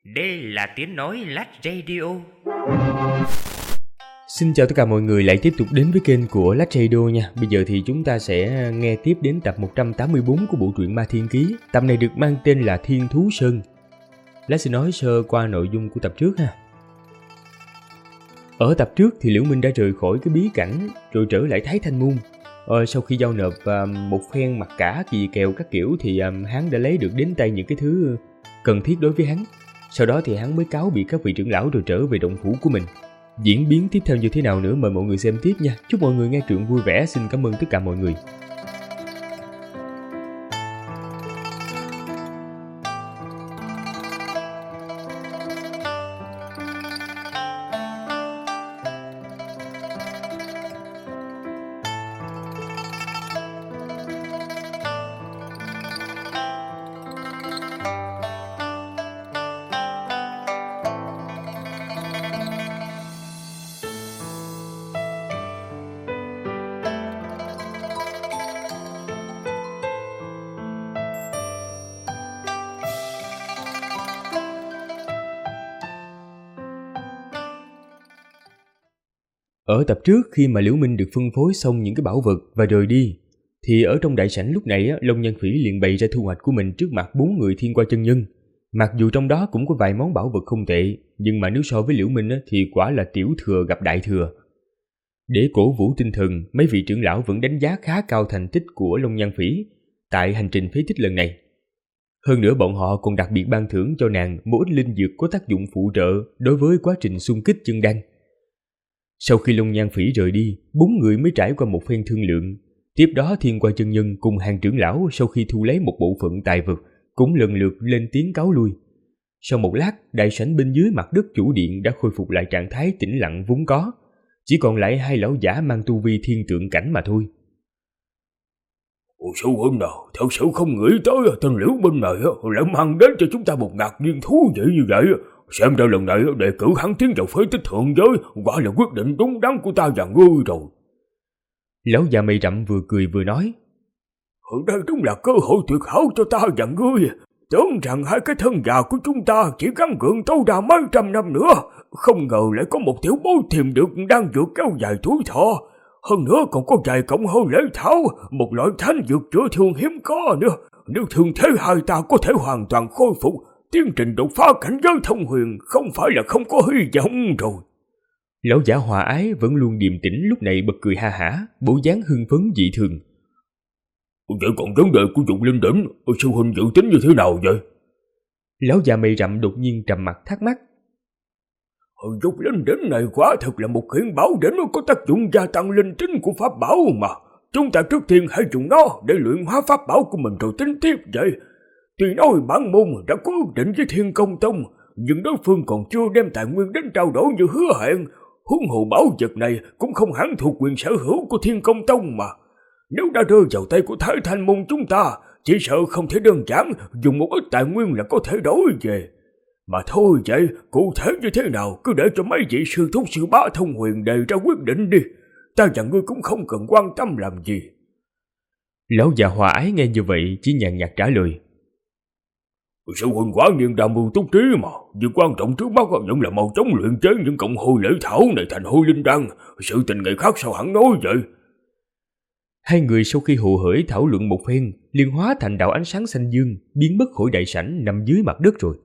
Đây là tiếng nói Lách Radio. Xin chào tất cả mọi người lại tiếp tục đến với kênh của Lách Radio nha. Bây giờ thì chúng ta sẽ nghe tiếp đến tập 184 của bộ truyện Ma Thiên Ký. Tập này được mang tên là Thiên Thú Sơn. Lách sẽ nói sơ qua nội dung của tập trước ha. Ở tập trước thì Liễu Minh đã rời khỏi cái bí cảnh rồi trở lại Thái Thanh Môn. Sau khi giao nộp một phen mặc cả kỳ kèo các kiểu thì hắn đã lấy được đến tay những cái thứ cần thiết đối với hắn. Sau đó thì hắn mới cáo biệt các vị trưởng lão rồi trở về động phủ của mình. Diễn biến tiếp theo như thế nào nữa mời mọi người xem tiếp nha. Chúc mọi người nghe truyện vui vẻ. Xin cảm ơn tất cả mọi người. Ở tập trước khi mà Liễu Minh được phân phối xong những cái bảo vật và rời đi thì ở trong đại sảnh lúc này Long Nhan Phỉ liền bày ra thu hoạch của mình trước mặt 4 người thiên qua chân nhân. Mặc dù trong đó cũng có vài món bảo vật không tệ, nhưng mà nếu so với Liễu Minh thì quả là tiểu thừa gặp đại thừa. Để cổ vũ tinh thần, mấy vị trưởng lão vẫn đánh giá khá cao thành tích của Long Nhan Phỉ tại hành trình phế tích lần này. Hơn nữa bọn họ còn đặc biệt ban thưởng cho nàng một ít linh dược có tác dụng phụ trợ đối với quá trình xung kích chân đan. Sau khi Long Nhan Phỉ rời đi, 4 người mới trải qua một phen thương lượng. Tiếp đó Thiên Qua chân nhân cùng hàng trưởng lão sau khi thu lấy một bộ phận tài vật cũng lần lượt lên tiếng cáo lui. Sau một lát, đại sảnh bên dưới mặt đất chủ điện đã khôi phục lại trạng thái tĩnh lặng vốn có, chỉ còn lại hai lão giả mang tu vi thiên tượng cảnh mà thôi. Sư huynh nào, thật sự không nghĩ tới tên Liễu Minh này lại mang đến cho chúng ta một ngạc nhiên thú vị như vậy. Xem ra lần này đề cử hắn tiến vào phế tích thượng giới quả là quyết định đúng đắn của ta và ngươi rồi. Lão già mày rậm vừa cười vừa nói, đây đúng là cơ hội tuyệt hảo cho ta và ngươi. Tưởng rằng hai cái thân già của chúng ta chỉ gắng gượng tối đa mấy trăm năm nữa, không ngờ lại có một tiểu bối tìm được đang dược kéo dài tuổi thọ. Hơn nữa còn có vài cộng hôi lễ thảo, một loại thánh dược chữa thương hiếm có nữa. Nếu thường thế hai ta có thể hoàn toàn khôi phục, tiến trình đột phá cảnh giới thông huyền không phải là không có hy vọng rồi. Lão giả hòa ái vẫn luôn điềm tĩnh lúc này bật cười ha hả, bộ dáng hưng phấn dị thường. Vậy còn vấn đề của dục linh đỉnh, sư huynh dự tính như thế nào vậy? Lão già mày rậm đột nhiên trầm mặt thắc mắc. Dục linh đỉnh này quả thực là một khiển bảo đỉnh có tác dụng gia tăng linh tính của pháp bảo mà. Chúng ta trước tiên hãy dùng nó để luyện hóa pháp bảo của mình rồi tính tiếp vậy. Tuy nói bản môn đã có ước định với Thiên Công Tông, nhưng đối phương còn chưa đem tài nguyên đến trao đổi như hứa hẹn. Huống hồ bảo vật này cũng không hẳn thuộc quyền sở hữu của Thiên Công Tông mà. Nếu đã rơi vào tay của Thái Thanh Môn chúng ta, chỉ sợ không thể đơn giản dùng một ít tài nguyên là có thể đổi về. Mà thôi vậy, cụ thể như thế nào cứ để cho mấy vị sư thúc sư bá thông huyền đề ra quyết định đi. Ta và ngươi cũng không cần quan tâm làm gì. Lão già hòa ái nghe như vậy chỉ nhàn nhạt trả lời. Sư huynh quả nhiên đam mưu túc trí mà. Việc quan trọng trước mắt vẫn là mau chóng luyện chế những cộng hôi lễ thảo này thành hôi linh đan. Sự tình ngày khác sao hẳn nói vậy. Hai người sau khi hồ hởi thảo luận một phen, liền hóa thành đạo ánh sáng xanh dương, biến mất khỏi đại sảnh nằm dưới mặt đất rồi.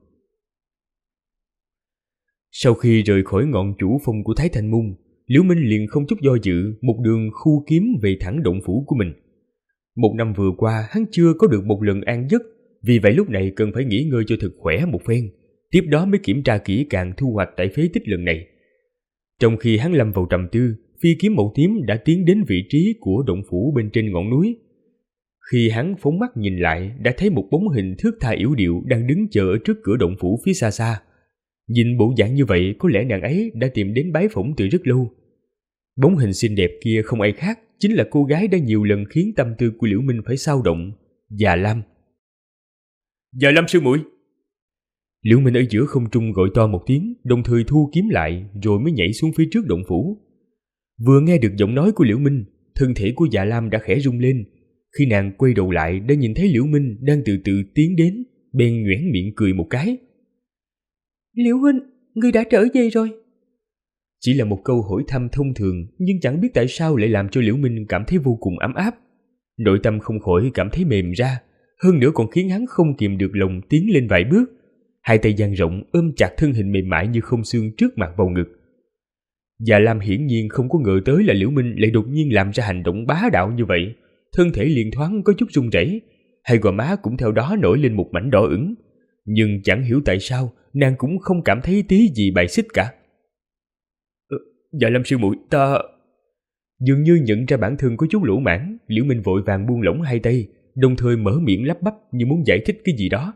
Sau khi rời khỏi ngọn chủ phong của Thái Thanh Môn, Liễu Minh liền không chút do dự, một đường khu kiếm về thẳng động phủ của mình. Một năm vừa qua, hắn chưa có được một lần an giấc, vì vậy lúc này cần phải nghỉ ngơi cho thật khỏe một phen, tiếp đó mới kiểm tra kỹ càng thu hoạch tại phế tích lần này. Trong khi hắn lâm vào trầm tư, phi kiếm màu tím đã tiến đến vị trí của động phủ bên trên ngọn núi. Khi hắn phóng mắt nhìn lại, đã thấy một bóng hình thướt tha yểu điệu đang đứng chờ ở trước cửa động phủ phía xa xa. Nhìn bộ dạng như vậy, có lẽ nàng ấy đã tìm đến bái phỏng từ rất lâu. Bóng hình xinh đẹp kia không ai khác, chính là cô gái đã nhiều lần khiến tâm tư của Liễu Minh phải xao động, Già Lam. Già Lam sư muội. Liễu Minh ở giữa không trung gọi to một tiếng, đồng thời thu kiếm lại rồi mới nhảy xuống phía trước động phủ. Vừa nghe được giọng nói của Liễu Minh, thân thể của Dạ Lam đã khẽ rung lên. Khi nàng quay đầu lại đã nhìn thấy Liễu Minh đang từ từ tiến đến, bèn nhoẻn miệng cười một cái. Liễu huynh, ngươi đã trở về rồi. Chỉ là một câu hỏi thăm thông thường, nhưng chẳng biết tại sao lại làm cho Liễu Minh cảm thấy vô cùng ấm áp. Nội tâm không khỏi cảm thấy mềm ra, hơn nữa còn khiến hắn không kìm được lòng tiến lên vài bước. Hai tay dang rộng ôm chặt thân hình mềm mại như không xương trước mặt vào ngực. Dạ Lam hiển nhiên không có ngờ tới là Liễu Minh lại đột nhiên làm ra hành động bá đạo như vậy, thân thể liền thoáng có chút run rẩy, hai gò má cũng theo đó nổi lên một mảnh đỏ ửng. Nhưng chẳng hiểu tại sao nàng cũng không cảm thấy tí gì bài xích cả. Dạ Lam sư muội, ta... Dường như nhận ra bản thân có chút lỗ mãn, Liễu Minh vội vàng buông lỏng hai tay, đồng thời mở miệng lắp bắp như muốn giải thích cái gì đó.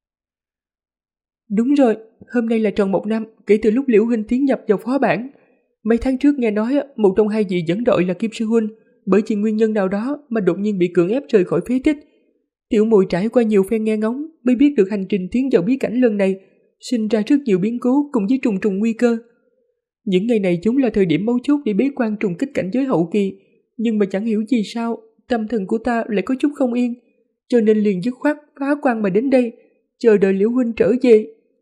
Đúng rồi, hôm nay là tròn 1 năm kể từ lúc Liễu huynh tiến nhập vào phó bản. Mấy tháng trước nghe nói một trong hai vị dẫn đội là Kim sư huynh, bởi vì nguyên nhân nào đó mà đột nhiên bị cưỡng ép rời khỏi phế tích. Tiểu muội trải qua nhiều phen nghe ngóng mới biết được hành trình tiến vào bí cảnh lần này sinh ra rất nhiều biến cố cùng với trùng trùng nguy cơ. Những ngày này chúng là thời điểm mấu chốt để bế quan trùng kích cảnh giới hậu kỳ, nhưng mà chẳng hiểu vì sao tâm thần của ta lại có chút không yên, cho nên liền dứt khoát phá quan mà đến đây, chờ đợi Liễu huynh trở về.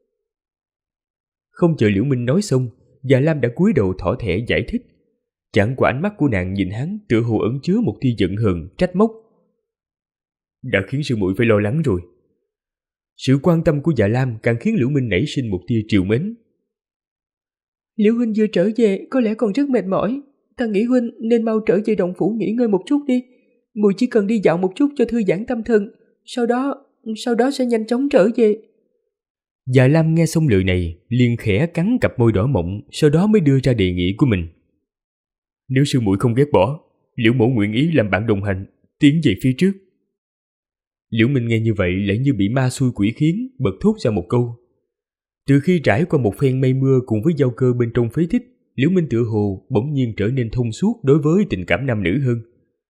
Không chờ Liễu Minh nói xong, Dạ Lam đã cúi đầu thỏ thẻ giải thích. Chẳng qua ánh mắt của nàng nhìn hắn tựa hồ ẩn chứa một tia giận hờn, trách móc. Đã khiến sư muội phải lo lắng rồi. Sự quan tâm của Dạ Lam càng khiến Liễu Minh nảy sinh một tia trìu mến. Liễu huynh vừa trở về có lẽ còn rất mệt mỏi, ta nghĩ huynh nên mau trở về động phủ nghỉ ngơi một chút đi. Muội chỉ cần đi dạo một chút cho thư giãn tâm thần, sau đó sẽ nhanh chóng trở về. Dạ Lam nghe xong lời này, liền khẽ cắn cặp môi đỏ mọng, sau đó mới đưa ra đề nghị của mình. Nếu sư muội không ghét bỏ, Liễu mẫu nguyện ý làm bạn đồng hành, tiến về phía trước. Liễu Minh nghe như vậy lại như bị ma xui quỷ khiến, bật thốt ra một câu. Từ khi trải qua một phen mây mưa cùng với giao cơ bên trong phế tích, Liễu Minh tựa hồ bỗng nhiên trở nên thông suốt đối với tình cảm nam nữ hơn.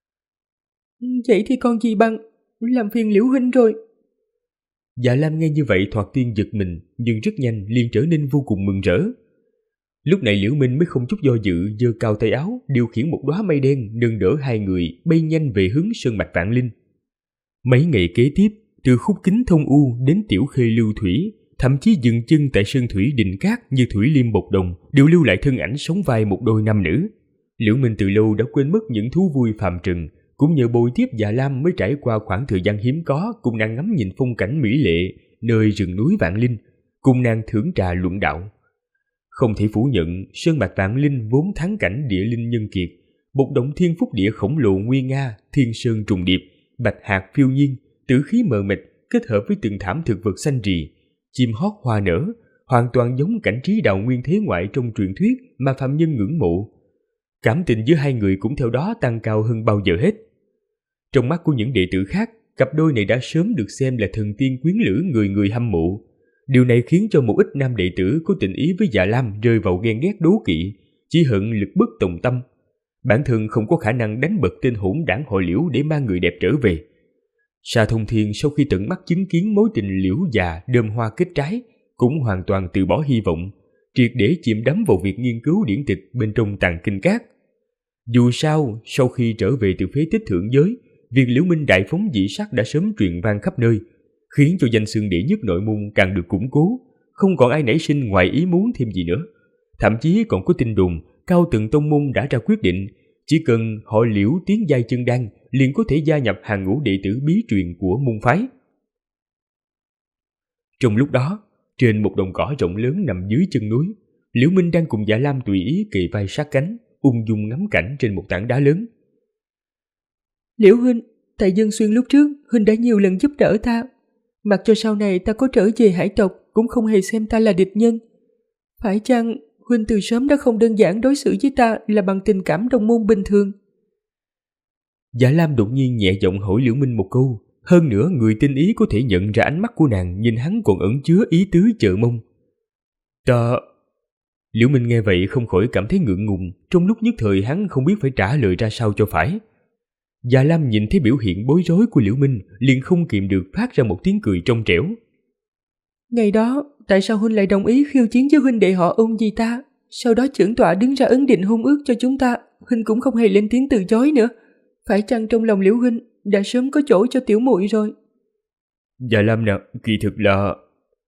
Vậy thì còn gì bằng, làm phiền Liễu huynh rồi. Dạ Lam nghe như vậy thoạt tiên giật mình, nhưng rất nhanh liền trở nên vô cùng mừng rỡ. Lúc này Liễu Minh mới không chút do dự giơ cao tay áo, điều khiển một đóa mây đen nâng đỡ hai người bay nhanh về hướng sơn mạch Vạn Linh. Mấy ngày kế tiếp, từ khúc kính thông u đến tiểu khê lưu thủy, thậm chí dừng chân tại sơn thủy định cát như thủy liêm bộc đồng, đều lưu lại thân ảnh sóng vai một đôi nam nữ. Liễu Minh từ lâu đã quên mất những thú vui phàm trần, cũng nhờ bồi tiếp Dạ Lam mới trải qua khoảng thời gian hiếm có cùng nàng ngắm nhìn phong cảnh mỹ lệ nơi rừng núi Vạn Linh, cùng nàng thưởng trà luận đạo. Không thể phủ nhận, sơn mạch Vạn Linh vốn thắng cảnh địa linh nhân kiệt, một động thiên phúc địa khổng lồ nguy nga, thiên sơn trùng điệp, bạch hạt phiêu nhiên, tử khí mờ mịt kết hợp với từng thảm thực vật xanh rì, chim hót hoa nở, hoàn toàn giống cảnh trí đạo nguyên thế ngoại trong truyền thuyết mà phạm nhân ngưỡng mộ. Cảm tình giữa hai người cũng theo đó tăng cao hơn bao giờ hết. Trong mắt của những đệ tử khác, cặp đôi này đã sớm được xem là thần tiên quyến lữ người người hâm mộ. Điều này khiến cho một ít nam đệ tử có tình ý với Dạ Lam rơi vào ghen ghét đố kỵ, chỉ hận lực bất tòng tâm. Bản thân không có khả năng đánh bật tên hỗn đảng họ Liễu để mang người đẹp trở về. Sa Thông Thiên sau khi tận mắt chứng kiến mối tình liễu già đơm hoa kết trái, cũng hoàn toàn từ bỏ hy vọng, triệt để chìm đắm vào việc nghiên cứu điển tịch bên trong tàng kinh các. Dù sao, sau khi trở về từ phế tích thượng giới, việc Liễu Minh đại phóng dị sắc đã sớm truyền vang khắp nơi, khiến cho danh xưng đệ nhất nội môn càng được củng cố, không còn ai nảy sinh ngoài ý muốn thêm gì nữa. Thậm chí còn có tin đồn cao tầng tông môn đã ra quyết định, chỉ cần họ Liễu tiến giai chân đan liền có thể gia nhập hàng ngũ đệ tử bí truyền của môn phái. Trong lúc đó, trên một đồng cỏ rộng lớn nằm dưới chân núi, Liễu Minh đang cùng Dạ Lam tùy ý kề vai sát cánh, ung dung ngắm cảnh trên một tảng đá lớn. Liễu huynh, tại Dân Xuyên lúc trước, huynh đã nhiều lần giúp đỡ ta. Mặc cho sau này ta có trở về hải tộc, cũng không hề xem ta là địch nhân. Phải chăng huynh từ sớm đã không đơn giản đối xử với ta là bằng tình cảm đồng môn bình thường? Dạ Lam đột nhiên nhẹ giọng hỏi Liễu Minh một câu, hơn nữa người tinh ý có thể nhận ra ánh mắt của nàng nhìn hắn còn ẩn chứa ý tứ chờ mong. Liễu Minh nghe vậy không khỏi cảm thấy ngượng ngùng, trong lúc nhất thời hắn không biết phải trả lời ra sao cho phải. Dạ Lam nhìn thấy biểu hiện bối rối của Liễu Minh, liền không kìm được phát ra một tiếng cười trong trẻo. Ngày đó, tại sao huynh lại đồng ý khiêu chiến với huynh đệ họ Ôn vì ta? Sau đó trưởng tọa đứng ra ấn định hôn ước cho chúng ta, huynh cũng không hề lên tiếng từ chối nữa. Phải chăng trong lòng Liễu huynh đã sớm có chỗ cho tiểu muội rồi? Dạ Lam nè, kỳ thực là...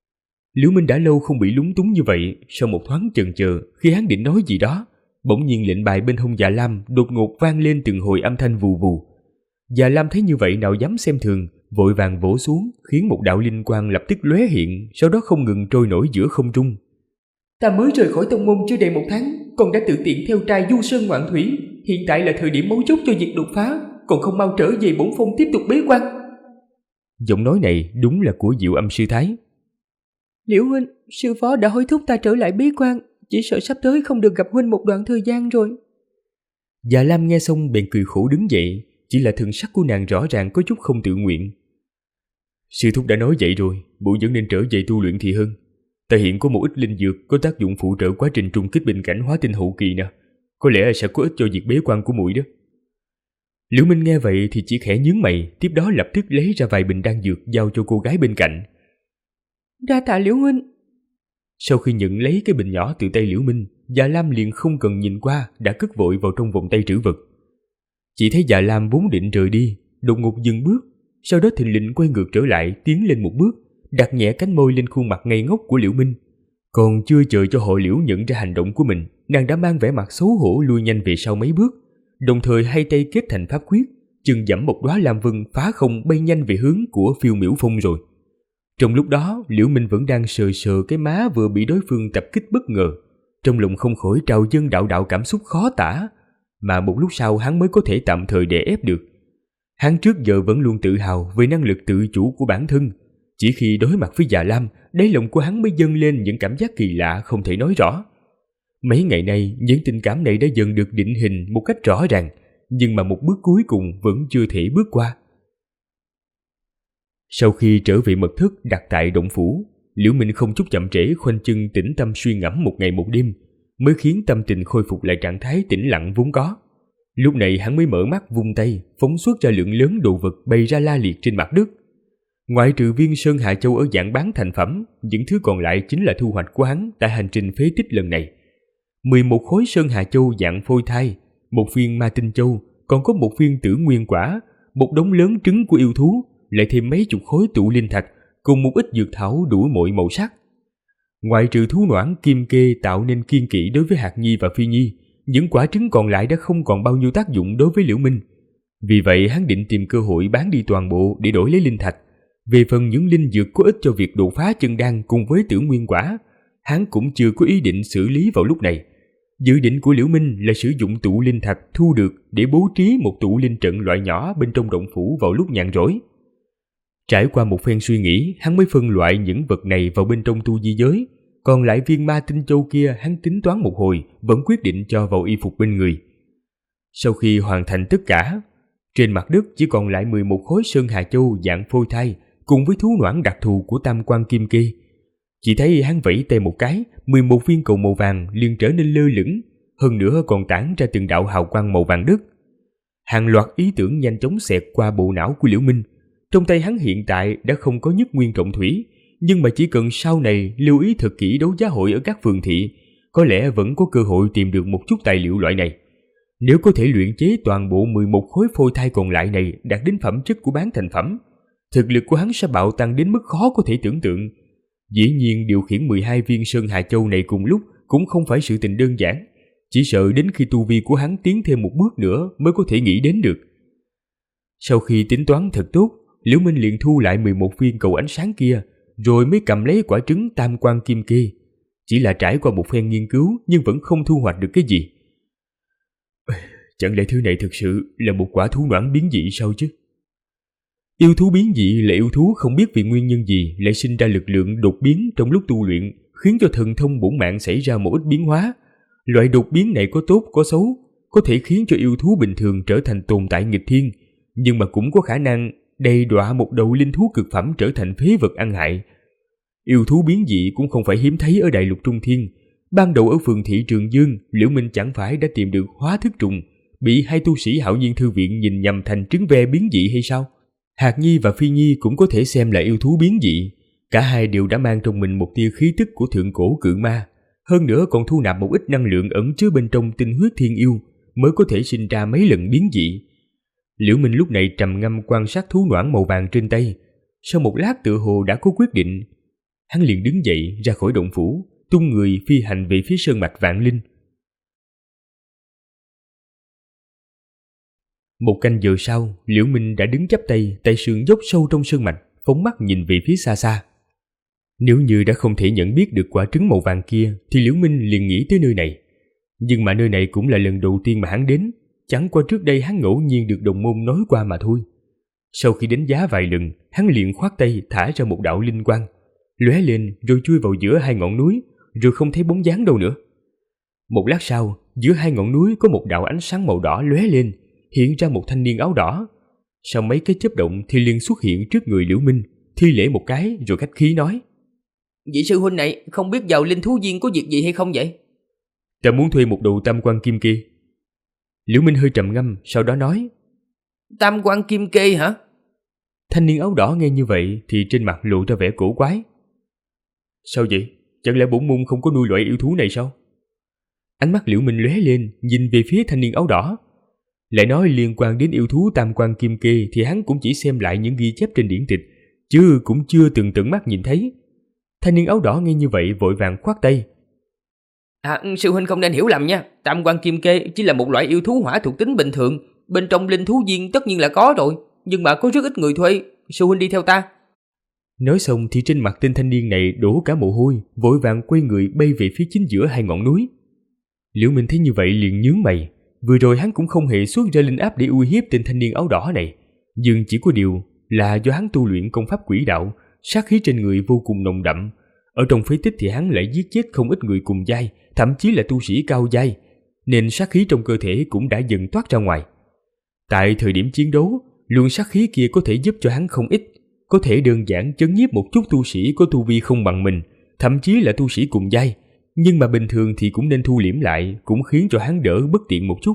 Liễu Minh đã lâu không bị lúng túng như vậy. Sau một thoáng chần chờ, khi hắn định nói gì đó, bỗng nhiên lệnh bài bên hông Dạ Lam đột ngột vang lên từng hồi âm thanh vù vù. Dạ Lam thấy như vậy nào dám xem thường, vội vàng vỗ xuống, khiến một đạo linh quang lập tức lóe hiện, sau đó không ngừng trôi nổi giữa không trung. Ta mới rời khỏi tông môn chưa đầy 1 tháng, còn đã tự tiện theo trai du sơn ngoạn thủy. Hiện tại là thời điểm mấu chốt cho việc đột phá, còn không mau trở về bổn phong tiếp tục bế quan. Giọng nói này đúng là của Diệu Âm sư thái. Liễu huynh, sư phó đã hối thúc ta trở lại bế quan, chỉ sợ sắp tới không được gặp huynh một đoạn thời gian rồi. Dạ Lam nghe xong bèn cười khổ đứng dậy, chỉ là thần sắc của nàng rõ ràng có chút không tự nguyện. Sư thúc đã nói vậy rồi, muội vẫn nên trở về tu luyện thì hơn. Ta hiện có một ít linh dược có tác dụng phụ trợ quá trình trùng kích bình cảnh hóa tinh hậu kỳ nè, có lẽ sẽ có ích cho việc bế quan của muội đó. Liễu Minh nghe vậy thì chỉ khẽ nhướng mày, tiếp đó lập tức lấy ra vài bình đan dược giao cho cô gái bên cạnh. Đa tạ Liễu huynh. Sau khi nhận lấy cái bình nhỏ từ tay Liễu Minh, Dạ Lam liền không cần nhìn qua đã cất vội vào trong vòng tay trữ vật. Chỉ thấy Dạ Lam vốn định rời đi, đột ngột dừng bước, sau đó thình lình quay ngược trở lại, tiến lên một bước, đặt nhẹ cánh môi lên khuôn mặt ngây ngốc của Liễu Minh. Còn chưa chờ cho hội Liễu nhận ra hành động của mình, nàng đã mang vẻ mặt xấu hổ lui nhanh về sau mấy bước, đồng thời hai tay kết thành pháp quyết, chừng dẫm một đóa lam vân phá không bay nhanh về hướng của Phiêu Miểu Phong rồi. Trong lúc đó, Liễu Minh vẫn đang sờ sờ cái má vừa bị đối phương tập kích bất ngờ, trong lòng không khỏi trào dâng đạo đạo cảm xúc khó tả, mà một lúc sau hắn mới có thể tạm thời đè ép được. Hắn trước giờ vẫn luôn tự hào về năng lực tự chủ của bản thân, chỉ khi đối mặt với Dạ Lam, đáy lòng của hắn mới dâng lên những cảm giác kỳ lạ không thể nói rõ. Mấy ngày nay, những tình cảm này đã dần được định hình một cách rõ ràng, nhưng mà một bước cuối cùng vẫn chưa thể bước qua. Sau khi trở về mật thất đặt tại động phủ, Liễu Minh không chút chậm trễ khoanh chân tĩnh tâm suy ngẫm một ngày một đêm, mới khiến tâm tình khôi phục lại trạng thái tĩnh lặng vốn có. Lúc này hắn mới mở mắt vung tay, phóng xuất ra lượng lớn đồ vật bày ra la liệt trên mặt đất. Ngoại trừ viên sơn hà châu ở dạng bán thành phẩm, những thứ còn lại chính là thu hoạch của hắn tại hành trình phế tích lần này. 11 khối sơn hà châu dạng phôi thai, một viên ma tinh châu, còn có một viên tử nguyên quả, một đống lớn trứng của yêu thú, lại thêm mấy chục khối tụ linh thạch, cùng một ít dược thảo đủ mọi màu sắc. Ngoại trừ thú noãn kim kê tạo nên kiên kỵ đối với Hạt Nhi và Phi Nhi, những quả trứng còn lại đã không còn bao nhiêu tác dụng đối với Liễu Minh. Vì vậy hắn định tìm cơ hội bán đi toàn bộ để đổi lấy linh thạch. Về phần những linh dược có ích cho việc đột phá chân đan cùng với tử nguyên quả, hắn cũng chưa có ý định xử lý vào lúc này. Dự định của Liễu Minh là sử dụng tụ linh thạch thu được để bố trí một tụ linh trận loại nhỏ bên trong động phủ vào lúc nhàn rỗi. Trải qua một phen suy nghĩ, hắn mới phân loại những vật này vào bên trong tu di giới, còn lại viên ma tinh châu kia hắn tính toán một hồi, vẫn quyết định cho vào y phục bên người. Sau khi hoàn thành tất cả, trên mặt đất chỉ còn lại 11 khối sơn hà châu dạng phôi thai cùng với thú noãn đặc thù của tam quan kim kê. Chỉ thấy hắn vẫy tay một cái, 11 viên cầu màu vàng liền trở nên lơ lửng, hơn nữa còn tản ra từng đạo hào quang màu vàng đất. Hàng loạt ý tưởng nhanh chóng xẹt qua bộ não của Liễu Minh. Trong tay hắn hiện tại đã không có nhất nguyên trọng thủy, nhưng mà chỉ cần sau này lưu ý thật kỹ đấu giá hội ở các phường thị, có lẽ vẫn có cơ hội tìm được một chút tài liệu loại này. Nếu có thể luyện chế toàn bộ 11 khối phôi thai còn lại này đạt đến phẩm chất của bán thành phẩm, thực lực của hắn sẽ bạo tăng đến mức khó có thể tưởng tượng. Dĩ nhiên điều khiển 12 viên sơn hà châu này cùng lúc cũng không phải sự tình đơn giản, chỉ sợ đến khi tu vi của hắn tiến thêm một bước nữa mới có thể nghĩ đến được. Sau khi tính toán thật tốt, Liễu Minh liền thu lại 11 viên cầu ánh sáng kia, rồi mới cầm lấy quả trứng tam quan kim kê. Chỉ là trải qua một phen nghiên cứu nhưng vẫn không thu hoạch được cái gì. Chẳng lẽ thứ này thực sự là một quả thú noãn biến dị sao chứ? Yêu thú biến dị là yêu thú không biết vì nguyên nhân gì lại sinh ra lực lượng đột biến trong lúc tu luyện, khiến cho thần thông bổn mạng xảy ra một ít biến hóa. Loại đột biến này có tốt có xấu, có thể khiến cho yêu thú bình thường trở thành tồn tại nghịch thiên, nhưng mà cũng có khả năng đầy đọa một đầu linh thú cực phẩm trở thành phế vật ăn hại. Yêu thú biến dị cũng không phải hiếm thấy ở đại lục Trung Thiên. Ban đầu ở phường thị Trường Dương, Liễu Minh chẳng phải đã tìm được hóa thức trùng, bị hai tu sĩ Hạo Nhiên Thư Viện nhìn nhầm thành trứng ve biến dị hay sao? Hạt Nhi và Phi Nhi cũng có thể xem là yêu thú biến dị. Cả hai đều đã mang trong mình một tia khí tức của thượng cổ cự ma, hơn nữa còn thu nạp một ít năng lượng ẩn chứa bên trong tinh huyết thiên yêu, mới có thể sinh ra mấy lần biến dị. Liễu Minh lúc này trầm ngâm quan sát thú noãn màu vàng trên tay, sau một lát tựa hồ đã có quyết định. Hắn liền đứng dậy ra khỏi động phủ, tung người phi hành về phía sơn mạch Vạn Linh. Một canh giờ sau, Liễu Minh đã đứng chắp tay tại sườn dốc sâu trong sơn mạch, phóng mắt nhìn về phía xa xa. Nếu như đã không thể nhận biết được quả trứng màu vàng kia thì Liễu Minh liền nghĩ tới nơi này. Nhưng mà nơi này cũng là lần đầu tiên mà hắn đến, chẳng qua trước đây hắn ngẫu nhiên được đồng môn nói qua mà thôi. Sau khi đánh giá vài lần, hắn liền khoát tay thả ra một đạo linh quang, lóe lên rồi chui vào giữa hai ngọn núi, rồi không thấy bóng dáng đâu nữa. Một lát sau, giữa hai ngọn núi có một đạo ánh sáng màu đỏ lóe lên, hiện ra một thanh niên áo đỏ. Sau mấy cái chớp động thì liền xuất hiện trước người Liễu Minh, thi lễ một cái rồi khách khí nói: Vị sư huynh này không biết vào linh thú viên có việc gì hay không vậy? Ta muốn thuê một đầu tam quan kim kê. Liễu Minh hơi trầm ngâm, sau đó nói: Tam quan kim kê hả? Thanh niên áo đỏ nghe như vậy thì trên mặt lộ ra vẻ cổ quái. Sao vậy? Chẳng lẽ bổn môn không có nuôi loại yêu thú này sao? Ánh mắt Liễu Minh lóe lên, nhìn về phía thanh niên áo đỏ. Lại nói liên quan đến yêu thú tam quan kim kê thì hắn cũng chỉ xem lại những ghi chép trên điển tịch, chứ cũng chưa từng tận mắt nhìn thấy. Thanh niên áo đỏ nghe như vậy vội vàng khoát tay. Sư huynh không nên hiểu lầm nha. Tam quan kim kê chỉ là một loại yêu thú hỏa thuộc tính bình thường. Bên trong linh thú viên tất nhiên là có rồi, nhưng mà có rất ít người thuê. Sư huynh đi theo ta. Nói xong thì trên mặt tên thanh niên này đổ cả mồ hôi, vội vàng quay người bay về phía chính giữa hai ngọn núi. Liễu Minh thấy như vậy liền nhướng mày. Vừa rồi hắn cũng không hề xuất ra linh áp để uy hiếp tên thanh niên áo đỏ này, nhưng chỉ có điều là do hắn tu luyện công pháp quỷ đạo, sát khí trên người vô cùng nồng đậm. Ở trong phế tích thì hắn lại giết chết không ít người cùng giai, thậm chí là tu sĩ cao giai, nên sát khí trong cơ thể cũng đã dần toát ra ngoài. Tại thời điểm chiến đấu, luồng sát khí kia có thể giúp cho hắn không ít, có thể đơn giản chấn nhiếp một chút tu sĩ có tu vi không bằng mình, thậm chí là tu sĩ cùng giai, nhưng mà bình thường thì cũng nên thu liễm lại, cũng khiến cho hắn đỡ bất tiện một chút.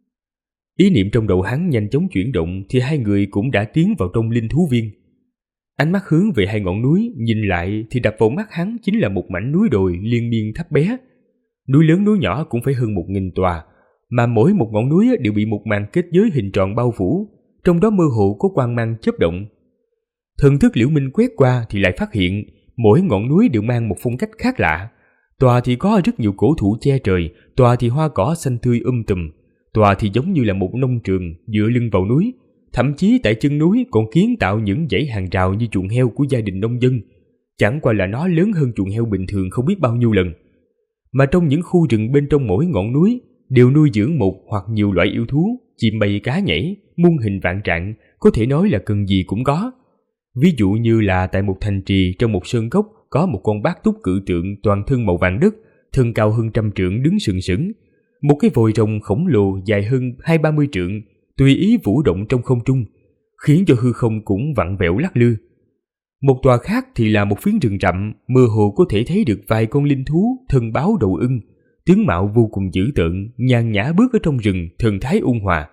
Ý niệm trong đầu hắn nhanh chóng chuyển động thì hai người cũng đã tiến vào trong linh thú viên. Ánh mắt hướng về hai ngọn núi, nhìn lại thì đập vào mắt hắn chính là một mảnh núi đồi liên miên thấp bé. Núi lớn núi nhỏ cũng phải hơn 1000 tòa, mà mỗi một ngọn núi đều bị một màn kết giới hình tròn bao phủ, trong đó mơ hồ có quang mang chớp động. Thần thức Liễu Minh quét qua thì lại phát hiện mỗi ngọn núi đều mang một phong cách khác lạ. Tòa thì có rất nhiều cổ thụ che trời, tòa thì hoa cỏ xanh tươi tùm, tòa thì giống như là một nông trường dựa lưng vào núi. Thậm chí tại chân núi còn kiến tạo những dãy hàng rào như chuồng heo của gia đình nông dân. Chẳng qua là nó lớn hơn chuồng heo bình thường không biết bao nhiêu lần. Mà trong những khu rừng bên trong mỗi ngọn núi đều nuôi dưỡng một hoặc nhiều loại yêu thú, chim bay cá nhảy, muôn hình vạn trạng, có thể nói là cần gì cũng có. Ví dụ như là tại một thành trì trong một sơn cốc có một con bát túc cự tượng toàn thân màu vàng đất, thân cao hơn 100 trượng đứng sừng sững. Một cái vòi rồng khổng lồ dài hơn 20-30 trượng tùy ý vũ động trong không trung, khiến cho hư không cũng vặn vẹo lắc lư. Một tòa khác thì là một phiến rừng rậm, mơ hồ có thể thấy được vài con linh thú thân báo đầu ưng, tướng mạo vô cùng dữ tợn, nhàn nhã bước ở trong rừng, thần thái ôn hòa.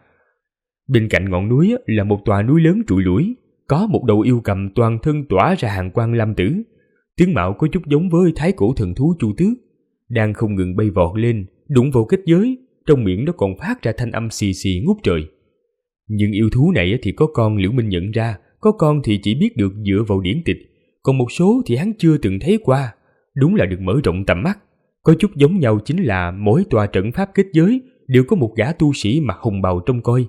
Bên cạnh ngọn núi là một tòa núi lớn trụi lủi, có một đầu yêu cầm toàn thân tỏa ra hàng quang lam tử, tướng mạo có chút giống với thái cổ thần thú Chu Tước, đang không ngừng bay vọt lên, đụng vào kết giới, trong miệng nó còn phát ra thanh âm xì xì ngút trời. Nhưng yêu thú này thì có con Liễu Minh nhận ra, có con thì chỉ biết được dựa vào điển tịch, còn một số thì hắn chưa từng thấy qua. Đúng là được mở rộng tầm mắt. Có chút giống nhau chính là mỗi tòa trận pháp kết giới đều có một gã tu sĩ mặc hồng bào trông coi.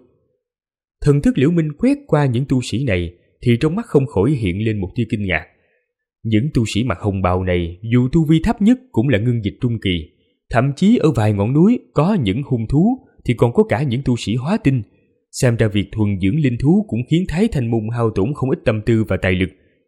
Thần thức Liễu Minh quét qua những tu sĩ này thì trong mắt không khỏi hiện lên một tia kinh ngạc. Những tu sĩ mặc hồng bào này dù tu vi thấp nhất cũng là ngưng dịch trung kỳ, thậm chí ở vài ngọn núi có những hung thú thì còn có cả những tu sĩ hóa tinh. Xem ra việc thuần dưỡng linh thú cũng khiến Thái Thanh Môn hao tổn không ít tâm tư và tài lực.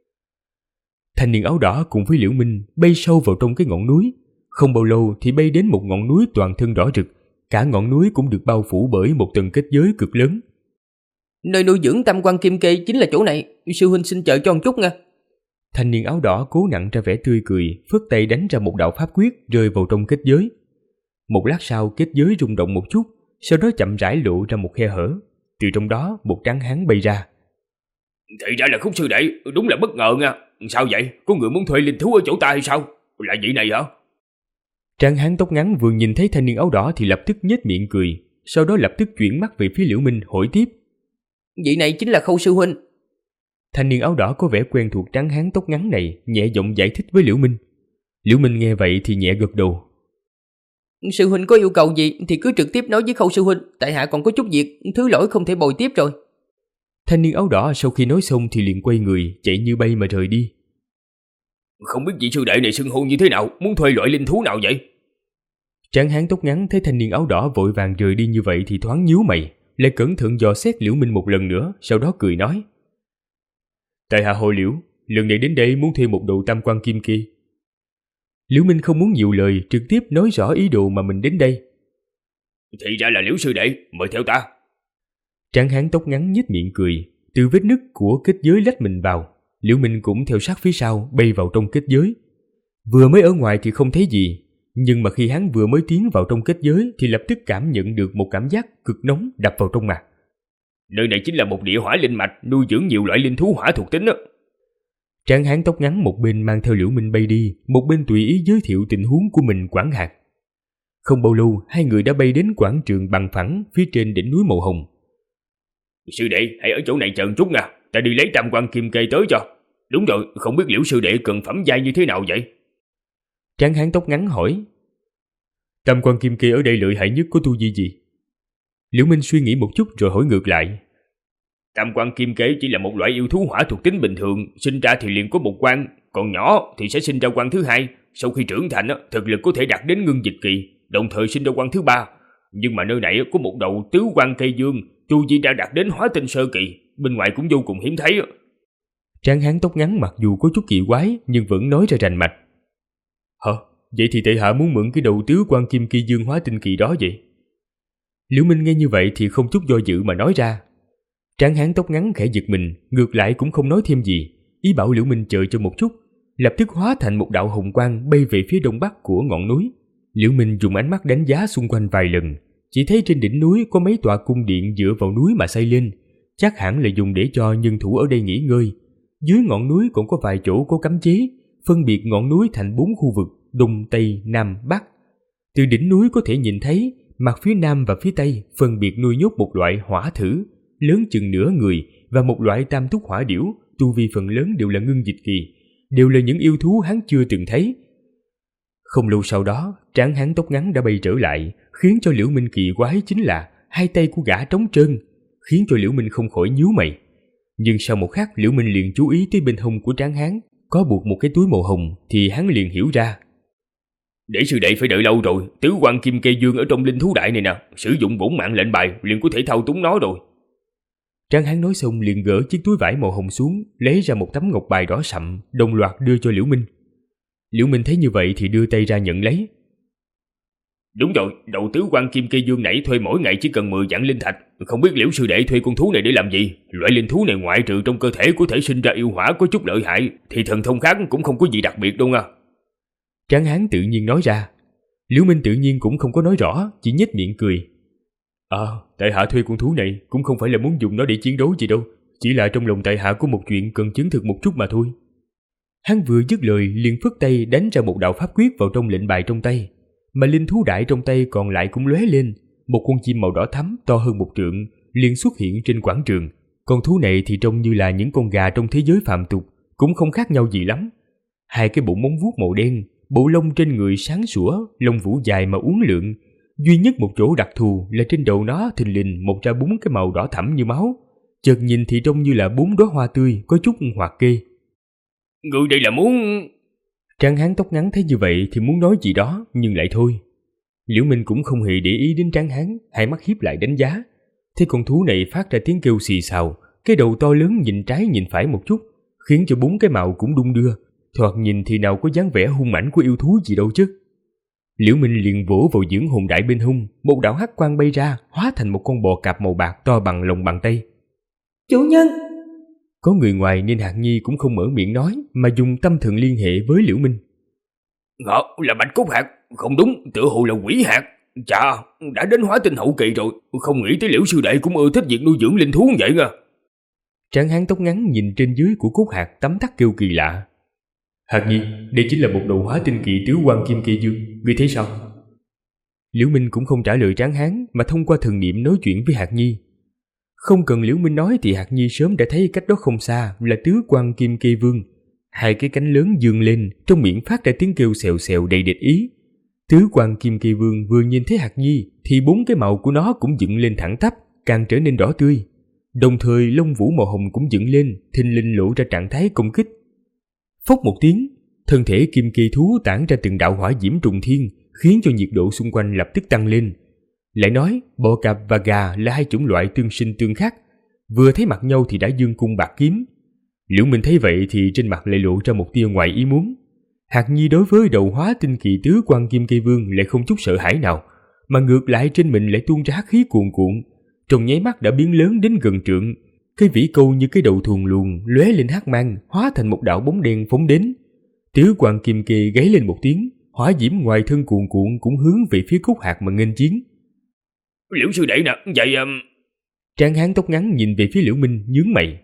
Thanh niên áo đỏ cùng với Liễu Minh bay sâu vào trong cái ngọn núi. Không bao lâu thì bay đến một ngọn núi toàn thân đỏ rực. Cả ngọn núi cũng được bao phủ bởi một tầng kết giới cực lớn. Nơi nuôi dưỡng tam quan kim kê chính là chỗ này. Sư huynh xin chờ cho một chút nha. Thanh niên áo đỏ cố nặn ra vẻ tươi cười, phất tay đánh ra một đạo pháp quyết rơi vào trong kết giới. Một lát sau kết giới rung động một chút, sau đó chậm rãi lộ ra một khe hở. Từ trong đó một tráng hán bay ra. Thì ra là Khúc sư đệ, đúng là bất ngờ nha. Sao vậy? Có người muốn thuê linh thú ở chỗ ta hay sao? Là vị này hả? Tráng hán tóc ngắn vừa nhìn thấy thanh niên áo đỏ thì lập tức nhếch miệng cười, sau đó lập tức chuyển mắt về phía Liễu Minh hỏi tiếp. Vị này chính là Khâu sư huynh. Thanh niên áo đỏ có vẻ quen thuộc tráng hán tóc ngắn này nhẹ giọng giải thích với Liễu Minh. Liễu Minh nghe vậy thì nhẹ gật đầu. Sư huynh có yêu cầu gì thì cứ trực tiếp nói với Khâu sư huynh, tại hạ còn có chút việc, thứ lỗi không thể bồi tiếp rồi. Thanh niên áo đỏ sau khi nói xong thì liền quay người chạy như bay mà rời đi. Không biết vị sư đệ này xưng hô như thế nào, muốn thuê loại linh thú nào vậy? Tráng hán tóc ngắn thấy thanh niên áo đỏ vội vàng rời đi như vậy thì thoáng nhíu mày, lại cẩn thận dò xét Liễu Minh một lần nữa, sau đó cười nói: tại hạ Hồ Liễu, lần này đến đây muốn thuê một đầu tam quan kim kỳ. Liễu Minh không muốn nhiều lời, trực tiếp nói rõ ý đồ mà mình đến đây. Thì ra là Liễu sư đệ, mời theo ta. Tráng hán tóc ngắn nhếch miệng cười, từ vết nứt của kết giới lách mình vào. Liễu Minh cũng theo sát phía sau bay vào trong kết giới. Vừa mới ở ngoài thì không thấy gì, nhưng mà khi hắn vừa mới tiến vào trong kết giới thì lập tức cảm nhận được một cảm giác cực nóng đập vào trong mặt. Nơi này chính là một địa hỏa linh mạch, nuôi dưỡng nhiều loại linh thú hỏa thuộc tính đó. Tráng hán tóc ngắn một bên mang theo Liễu Minh bay đi, một bên tùy ý giới thiệu tình huống của mình quảng hạt. Không bao lâu, hai người đã bay đến quảng trường bằng phẳng phía trên đỉnh núi màu hồng. Sư đệ, hãy ở chỗ này chờ chút nha, ta đi lấy tam quan kim kê tới cho. Đúng rồi, không biết Liễu sư đệ cần phẩm giai như thế nào vậy? Tráng hán tóc ngắn hỏi. Tam quan kim kê ở đây lợi hại nhất có tu vi gì? Liễu Minh suy nghĩ một chút rồi hỏi ngược lại. Tam quan kim kế chỉ là một loại yêu thú hỏa thuộc tính bình thường, sinh ra thì liền có một quan, còn nhỏ thì sẽ sinh ra quan thứ hai. Sau khi trưởng thành, thực lực có thể đạt đến ngưng dịch kỳ, đồng thời sinh ra quan thứ ba. Nhưng mà nơi này có một đầu tứ quan cây dương, tu vi đã đạt đến hóa tinh sơ kỳ, bên ngoài cũng vô cùng hiếm thấy. Tráng hán tóc ngắn mặc dù có chút kỳ quái nhưng vẫn nói ra rành mạch. Hả? Vậy thì tại hạ muốn mượn cái đầu tứ quan kim kỳ dương hóa tinh kỳ đó vậy? Liễu Minh nghe như vậy thì không chút do dự mà nói ra. Tráng hán tóc ngắn khẽ giật mình, ngược lại cũng không nói thêm gì, ý bảo Liễu Minh chờ cho một chút, lập tức hóa thành một đạo hồng quang bay về phía đông bắc của ngọn núi. Liễu Minh dùng ánh mắt đánh giá xung quanh vài lần, chỉ thấy trên đỉnh núi có mấy tòa cung điện dựa vào núi mà xây lên, chắc hẳn là dùng để cho nhân thủ ở đây nghỉ ngơi. Dưới ngọn núi cũng có vài chỗ có cấm chế, phân biệt ngọn núi thành 4 khu vực: đông, tây, nam, bắc. Từ đỉnh núi có thể nhìn thấy mặt phía nam và phía tây phân biệt nuôi nhốt một loại hỏa thử lớn chừng nửa người và một loại tam túc hỏa điểu, tu vi phần lớn đều là ngưng dịch kỳ, đều là những yêu thú hắn chưa từng thấy. Không lâu sau đó, tráng hán tóc ngắn đã bay trở lại, khiến cho Liễu Minh kỳ quái chính là hai tay của gã trống trơn, khiến cho Liễu Minh không khỏi nhíu mày. Nhưng sau một khắc, Liễu Minh liền chú ý tới bên hông của tráng hán có buộc một cái túi màu hồng, thì hắn liền hiểu ra. Để sư đệ phải đợi lâu rồi, tứ quan kim kê dương ở trong linh thú đại này nè, sử dụng bổn mạng lệnh bài liền có thể thao túng nó rồi. Tráng hán nói xong liền gỡ chiếc túi vải màu hồng xuống, lấy ra một tấm ngọc bài đỏ sậm, đồng loạt đưa cho Liễu Minh. Liễu Minh thấy như vậy thì đưa tay ra nhận lấy. Đúng rồi, đầu tứ quan kim kê dương nãy thuê mỗi ngày chỉ cần 10 vạn linh thạch, không biết Liễu sư đệ thuê con thú này để làm gì? Loại linh thú này ngoại trừ trong cơ thể có thể sinh ra yêu hỏa có chút lợi hại, thì thần thông khác cũng không có gì đặc biệt đâu nha. Tráng hán tự nhiên nói ra. Liễu Minh tự nhiên cũng không có nói rõ, chỉ nhếch miệng cười. Tại hạ thuê con thú này cũng không phải là muốn dùng nó để chiến đấu gì đâu, chỉ là trong lòng tại hạ có một chuyện cần chứng thực một chút mà thôi. Hắn vừa dứt lời liền phất tay đánh ra một đạo pháp quyết vào trong lệnh bài trong tay, mà linh thú đại trong tay còn lại cũng lóe lên, một con chim màu đỏ thắm to hơn 1 trượng liền xuất hiện trên quảng trường. Con thú này thì trông như là những con gà trong thế giới phàm tục, cũng không khác nhau gì lắm. Hai cái bụng móng vuốt màu đen, bộ lông trên người sáng sủa, lông vũ dài mà uốn lượn. Duy nhất một chỗ đặc thù là trên đầu nó thình lình mọc ra 4 cái màu đỏ thẫm như máu, chợt nhìn thì trông như là 4 đóa hoa tươi có chút hoạt kê. Người đây là muốn... Tráng hán tóc ngắn thấy như vậy thì muốn nói gì đó nhưng lại thôi. Liễu Minh cũng không hề để ý đến tráng hán, hai mắt híp lại đánh giá. Thấy con thú này phát ra tiếng kêu xì xào, cái đầu to lớn nhìn trái nhìn phải một chút, khiến cho 4 cái mào cũng đung đưa, thoạt nhìn thì nào có dáng vẻ hung mãnh của yêu thú gì đâu chứ. Liễu Minh liền vỗ vào dưỡng hồn đại bên hông, một đạo hắc quang bay ra, hóa thành một con bò cạp màu bạc to bằng lòng bàn tay. Chủ nhân! Có người ngoài nên Hạt Nhi cũng không mở miệng nói, mà dùng tâm thần liên hệ với Liễu Minh. Là bạch cốt hạt, không đúng, tựa hồ là quỷ hạt. Chà, đã đến hóa tinh hậu kỳ rồi, không nghĩ tới Liễu sư đệ cũng ưa thích việc nuôi dưỡng linh thú vậy nha. Tráng hán tóc ngắn nhìn trên dưới của cốt hạt tấm tắc kêu kỳ lạ. Hạt Nhi, đây chính là một đầu hóa tinh kỳ tứ quan kim kỳ dương, ngươi thấy sao? Liễu Minh cũng không trả lời tráng hán mà thông qua thần niệm nói chuyện với Hạt Nhi. Không cần Liễu Minh nói thì Hạt Nhi sớm đã thấy cách đó không xa là tứ quan kim kê vương. Hai cái cánh lớn dương lên, trong miệng phát ra tiếng kêu xèo xèo đầy địch ý. Tứ quan kim kê vương vừa nhìn thấy Hạt Nhi thì bốn cái màu của nó cũng dựng lên thẳng tắp, càng trở nên đỏ tươi. Đồng thời lông vũ màu hồng cũng dựng lên, thình lình lộ ra trạng thái công kích. Phốc một tiếng, thân thể kim kê thú tản ra từng đạo hỏa diễm trùng thiên, khiến cho nhiệt độ xung quanh lập tức tăng lên. Lại nói, bò cạp và gà là hai chủng loại tương sinh tương khắc, vừa thấy mặt nhau thì đã dương cung bạc kiếm. Liễu Minh thấy vậy thì trên mặt lại lộ ra một tia ngoài ý muốn. Hạt Nhi đối với đầu hóa tinh kỳ tứ quan kim kê vương lại không chút sợ hãi nào, mà ngược lại trên mình lại tuôn ra hắc khí cuồn cuộn, trong nháy mắt đã biến lớn đến gần trượng. Cái vĩ câu như cái đầu thuồng luồng lóe lên hắc mang, hóa thành một đạo bóng đen phóng đến. Tứ quan kim kê gáy lên một tiếng, hỏa diễm ngoài thân cuồn cuộn cũng hướng về phía Cúc Hạt mà nghênh chiến. Liễu sư đệ nè, vậy Tráng hán tóc ngắn nhìn về phía Liễu Minh nhướng mày.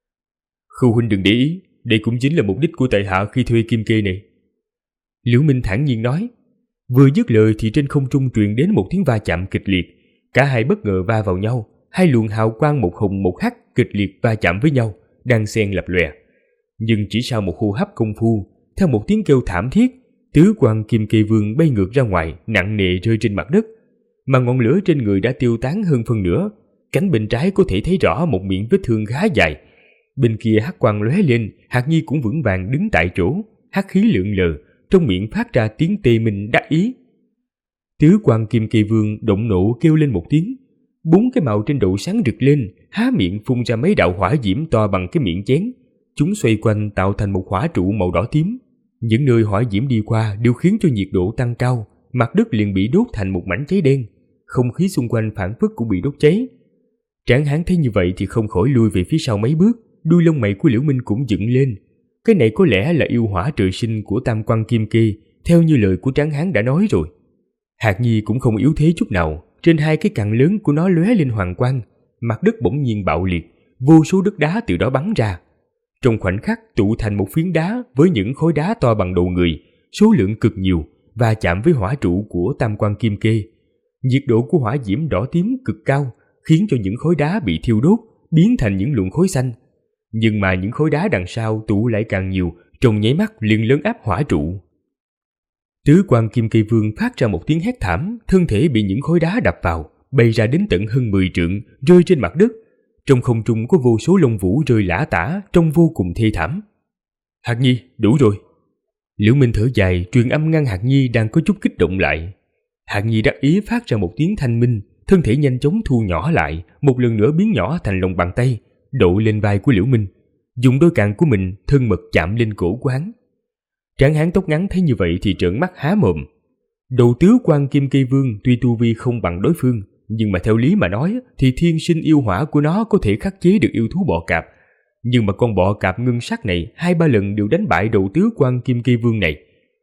Khưu huynh đừng để ý, đây cũng chính là mục đích của tại hạ khi thuê kim kê này. Liễu Minh thản nhiên nói. Vừa dứt lời thì trên không trung truyền đến một tiếng va chạm kịch liệt. Cả hai bất ngờ va vào nhau, hai luồng hào quang một hồng một hắc kịch liệt va chạm với nhau, đang xen lập lòe. Nhưng chỉ sau một hô hấp công phu, theo một tiếng kêu thảm thiết, tứ quan kim kê vương bay ngược ra ngoài, nặng nề rơi trên mặt đất, mà ngọn lửa trên người đã tiêu tán hơn phân nửa. Cánh bên trái có thể thấy rõ một miệng vết thương khá dài. Bên kia hắc quang lóe lên, Hạt Nhi cũng vững vàng đứng tại chỗ, hắc khí lượn lờ, trong miệng phát ra tiếng tê minh đắc ý. Tứ quan kim kê vương động nộ kêu lên một tiếng, bốn cái màu trên đầu sáng rực lên, há miệng phun ra mấy đạo hỏa diễm to bằng cái miệng chén. Chúng xoay quanh tạo thành một hỏa trụ màu đỏ tím. Những nơi hỏa diễm đi qua đều khiến cho nhiệt độ tăng cao, mặt đất liền bị đốt thành một mảnh cháy đen, không khí xung quanh phảng phất cũng bị đốt cháy. Tráng hán thấy như vậy thì không khỏi lùi về phía sau mấy bước, đuôi lông mày của Liễu Minh cũng dựng lên. Cái này có lẽ là yêu hỏa trời sinh của tam quan kim kê, theo như lời của Tráng hán đã nói rồi. Hạt Nhi cũng không yếu thế chút nào, trên hai cái cặn lớn của nó lóe lên hoàng quang, mặt đất bỗng nhiên bạo liệt, vô số đất đá từ đó bắn ra. Trong khoảnh khắc tụ thành một phiến đá với những khối đá to bằng đầu người, số lượng cực nhiều, và chạm với hỏa trụ của tam quan kim kê. Nhiệt độ của hỏa diễm đỏ tím cực cao, khiến cho những khối đá bị thiêu đốt, biến thành những luồng khối xanh. Nhưng mà những khối đá đằng sau tụ lại càng nhiều, trong nháy mắt liền lớn áp hỏa trụ. Tứ quan kim kê vương phát ra một tiếng hét thảm, thân thể bị những khối đá đập vào, bay ra đến tận hơn 10 trượng, rơi trên mặt đất. Trong không trung có vô số lông vũ rơi lả tả, trông vô cùng thê thảm. Hạt Nhi, đủ rồi. Liễu Minh thở dài, truyền âm ngăn Hạt Nhi đang có chút kích động lại. Hạt Nhi đắc ý phát ra một tiếng thanh minh, thân thể nhanh chóng thu nhỏ lại, một lần nữa biến nhỏ thành lòng bàn tay, độ lên vai của Liễu Minh, dùng đôi cẳng của mình thân mật chạm lên cổ của hắn. Tráng hán tóc ngắn thấy như vậy thì trợn mắt há mồm. Đầu tứ quan kim kê vương tuy tu vi không bằng đối phương, nhưng mà theo lý mà nói thì thiên sinh yêu hỏa của nó có thể khắc chế được yêu thú bọ cạp. Nhưng mà con bọ cạp ngân sắc này 2-3 lần đều đánh bại đầu tứ quan kim kê vương này.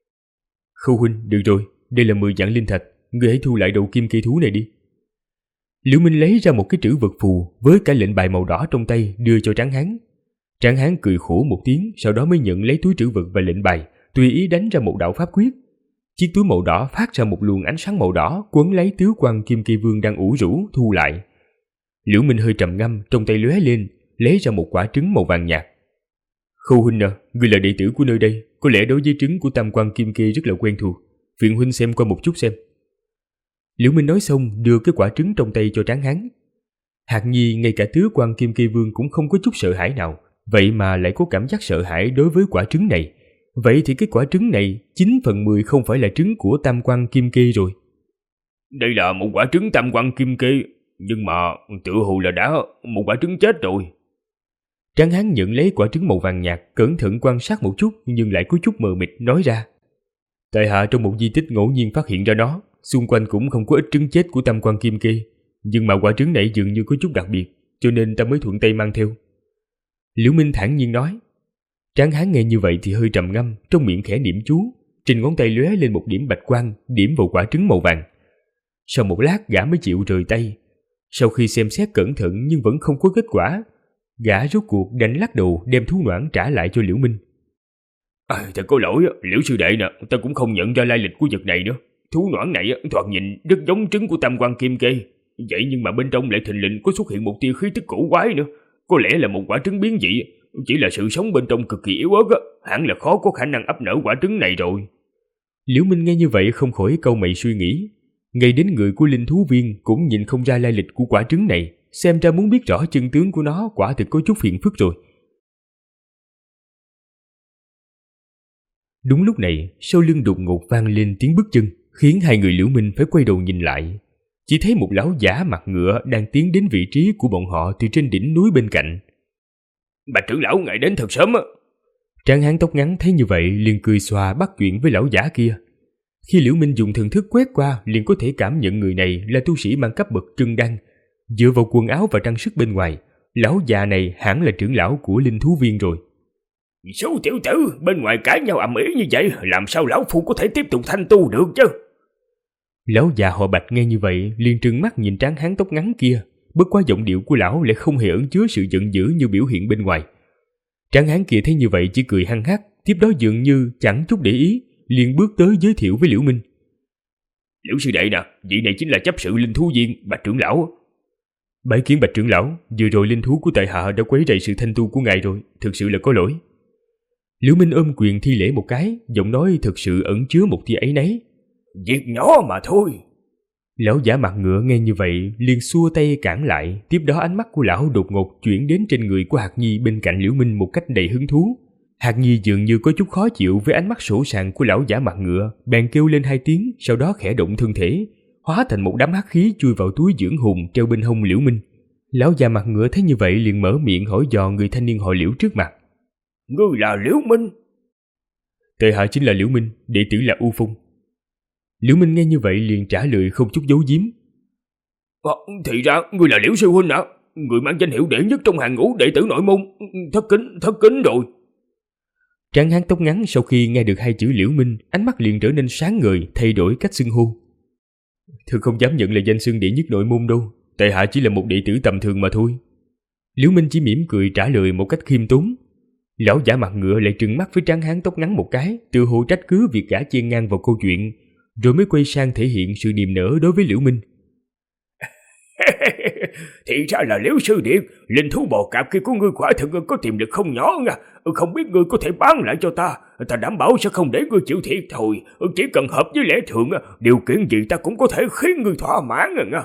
Khâu huynh, được rồi, đây là 10 vạn linh thạch, ngươi hãy thu lại đầu kim kê thú này đi. Liễu Minh lấy ra một cái trữ vật phù với cả lệnh bài màu đỏ trong tay đưa cho Tráng hán. Tráng hán cười khổ một tiếng, sau đó mới nhận lấy túi trữ vật và lệnh bài, tùy ý đánh ra một đạo pháp quyết. Chiếc túi màu đỏ phát ra một luồng ánh sáng màu đỏ quấn lấy tứ quan kim kê vương đang ủ rũ thu lại. Liễu Minh hơi trầm ngâm, trong tay lóe lên, lấy ra một quả trứng màu vàng nhạt. Khâu huynh à, ngươi là đệ tử của nơi đây, có lẽ đối với trứng của tam quan kim kê rất là quen thuộc, phiền huynh xem qua một chút xem. Liễu Minh nói xong đưa cái quả trứng trong tay cho Tráng hán. Hạt Nhi ngay cả tứ quan kim kê vương cũng không có chút sợ hãi nào, vậy mà lại có cảm giác sợ hãi đối với quả trứng này. Vậy thì cái quả trứng này 9/10 không phải là trứng của tam quan kim kê rồi. Đây là một quả trứng tam quan kim kê, nhưng mà tựa hồ là đã một quả trứng chết rồi. Tráng hán nhận lấy quả trứng màu vàng nhạt, cẩn thận quan sát một chút nhưng lại có chút mờ mịt nói ra. Tại hạ trong một di tích ngẫu nhiên phát hiện ra nó, xung quanh cũng không có ít trứng chết của tam quan kim kê, nhưng mà quả trứng này dường như có chút đặc biệt, cho nên ta mới thuận tay mang theo. Liễu Minh thản nhiên nói. Tráng hán nghe như vậy thì hơi trầm ngâm, trong miệng khẽ niệm chú, trên ngón tay lóe lên một điểm bạch quang, điểm vào quả trứng màu vàng. Sau một lát gã mới chịu rời tay. Sau khi xem xét cẩn thận nhưng vẫn không có kết quả, gã rốt cuộc đành lắc đầu đem thú noãn trả lại cho Liễu Minh. Thật có lỗi, Liễu sư đệ nè, ta cũng không nhận ra lai lịch của vật này nữa. Thú noãn này thoạt nhìn rất giống trứng của tam quan kim kê, Vậy nhưng mà bên trong lại thình lình có xuất hiện một tia khí tức cổ quái nữa. Có lẽ là một quả trứng biến dị. Chỉ là sự sống bên trong cực kỳ yếu ớt á, hẳn là khó có khả năng ấp nở quả trứng này rồi. Liễu Minh nghe như vậy không khỏi cau mày suy nghĩ. Ngay đến người của linh thú viên cũng nhìn không ra lai lịch của quả trứng này, xem ra muốn biết rõ chân tướng của nó quả thực có chút phiền phức rồi. Đúng lúc này, sau lưng đột ngột vang lên tiếng bước chân, khiến hai người Liễu Minh phải quay đầu nhìn lại. Chỉ thấy một lão giả mặt ngựa đang tiến đến vị trí của bọn họ từ trên đỉnh núi bên cạnh. Bạch trưởng lão ngài đến thật sớm á. Tráng hán tóc ngắn thấy như vậy liền cười xòa bắt chuyện với lão giả kia. Khi Liễu Minh dùng thần thức quét qua, liền có thể cảm nhận người này là tu sĩ mang cấp bậc trưng đăng. Dựa vào quần áo và trang sức bên ngoài, lão già này hẳn là trưởng lão của linh thú viên rồi. Số tiểu tử, bên ngoài cãi nhau ầm ĩ như vậy, làm sao lão phu có thể tiếp tục thanh tu được chứ? Lão già họ Bạch nghe như vậy, liền trừng mắt nhìn tráng hán tóc ngắn kia, bất quá giọng điệu của lão lại không hề ẩn chứa sự giận dữ như biểu hiện bên ngoài. Tráng hán kia thấy như vậy chỉ cười hăng hắc, tiếp đó dường như chẳng chút để ý, liền bước tới giới thiệu với Liễu Minh. Liễu sư đệ nè, vị này chính là chấp sự linh thú viên, Bạch trưởng lão. Bái kiến Bạch trưởng lão, vừa rồi linh thú của tại hạ đã quấy rầy sự thanh tu của ngài rồi, thực sự là có lỗi. Liễu Minh ôm quyền thi lễ một cái, giọng nói thực sự ẩn chứa một tia áy náy. Việc nhỏ mà thôi. Lão giả mặt ngựa nghe như vậy, liền xua tay cản lại, tiếp đó ánh mắt của lão đột ngột chuyển đến trên người của Hạc Nhi bên cạnh Liễu Minh một cách đầy hứng thú. Hạc Nhi dường như có chút khó chịu với ánh mắt sỗ sàng của lão giả mặt ngựa, bèn kêu lên hai tiếng, sau đó khẽ động thân thể, hóa thành một đám hắc khí chui vào túi dưỡng hồn treo bên hông Liễu Minh. Lão già mặt ngựa thấy như vậy liền mở miệng hỏi dò người thanh niên họ Liễu trước mặt. Ngươi là Liễu Minh? Tại hạ chính là Liễu Minh, đệ tử là U Phong. Liễu Minh nghe như vậy liền trả lời không chút giấu giếm. Thì ra ngươi là Liễu sư huynh hả? Người mang danh hiệu đệ nhất trong hàng ngũ đệ tử nội môn, thất kính rồi. Tráng hán tóc ngắn sau khi nghe được hai chữ Liễu Minh, ánh mắt liền trở nên sáng ngời, thay đổi cách xưng hô. Thật không dám nhận là danh xưng đệ nhất nội môn đâu, tại hạ chỉ là một đệ tử tầm thường mà thôi. Liễu Minh chỉ mỉm cười trả lời một cách khiêm tốn. Lão giả mặt ngựa lại trừng mắt với tráng hán tóc ngắn một cái, tự hồ trách cứ việc gã chen ngang vào câu chuyện, rồi mới quay sang thể hiện sự niềm nở đối với Liễu Minh. Thì ra là Liễu sư điệt, linh thú bò cạp kia của ngươi quả thực có tiềm lực không nhỏ nha. Không biết ngươi có thể bán lại cho ta, ta đảm bảo sẽ không để ngươi chịu thiệt thôi. Chỉ cần hợp với lẽ thường, điều kiện gì ta cũng có thể khiến ngươi thỏa mãn nha.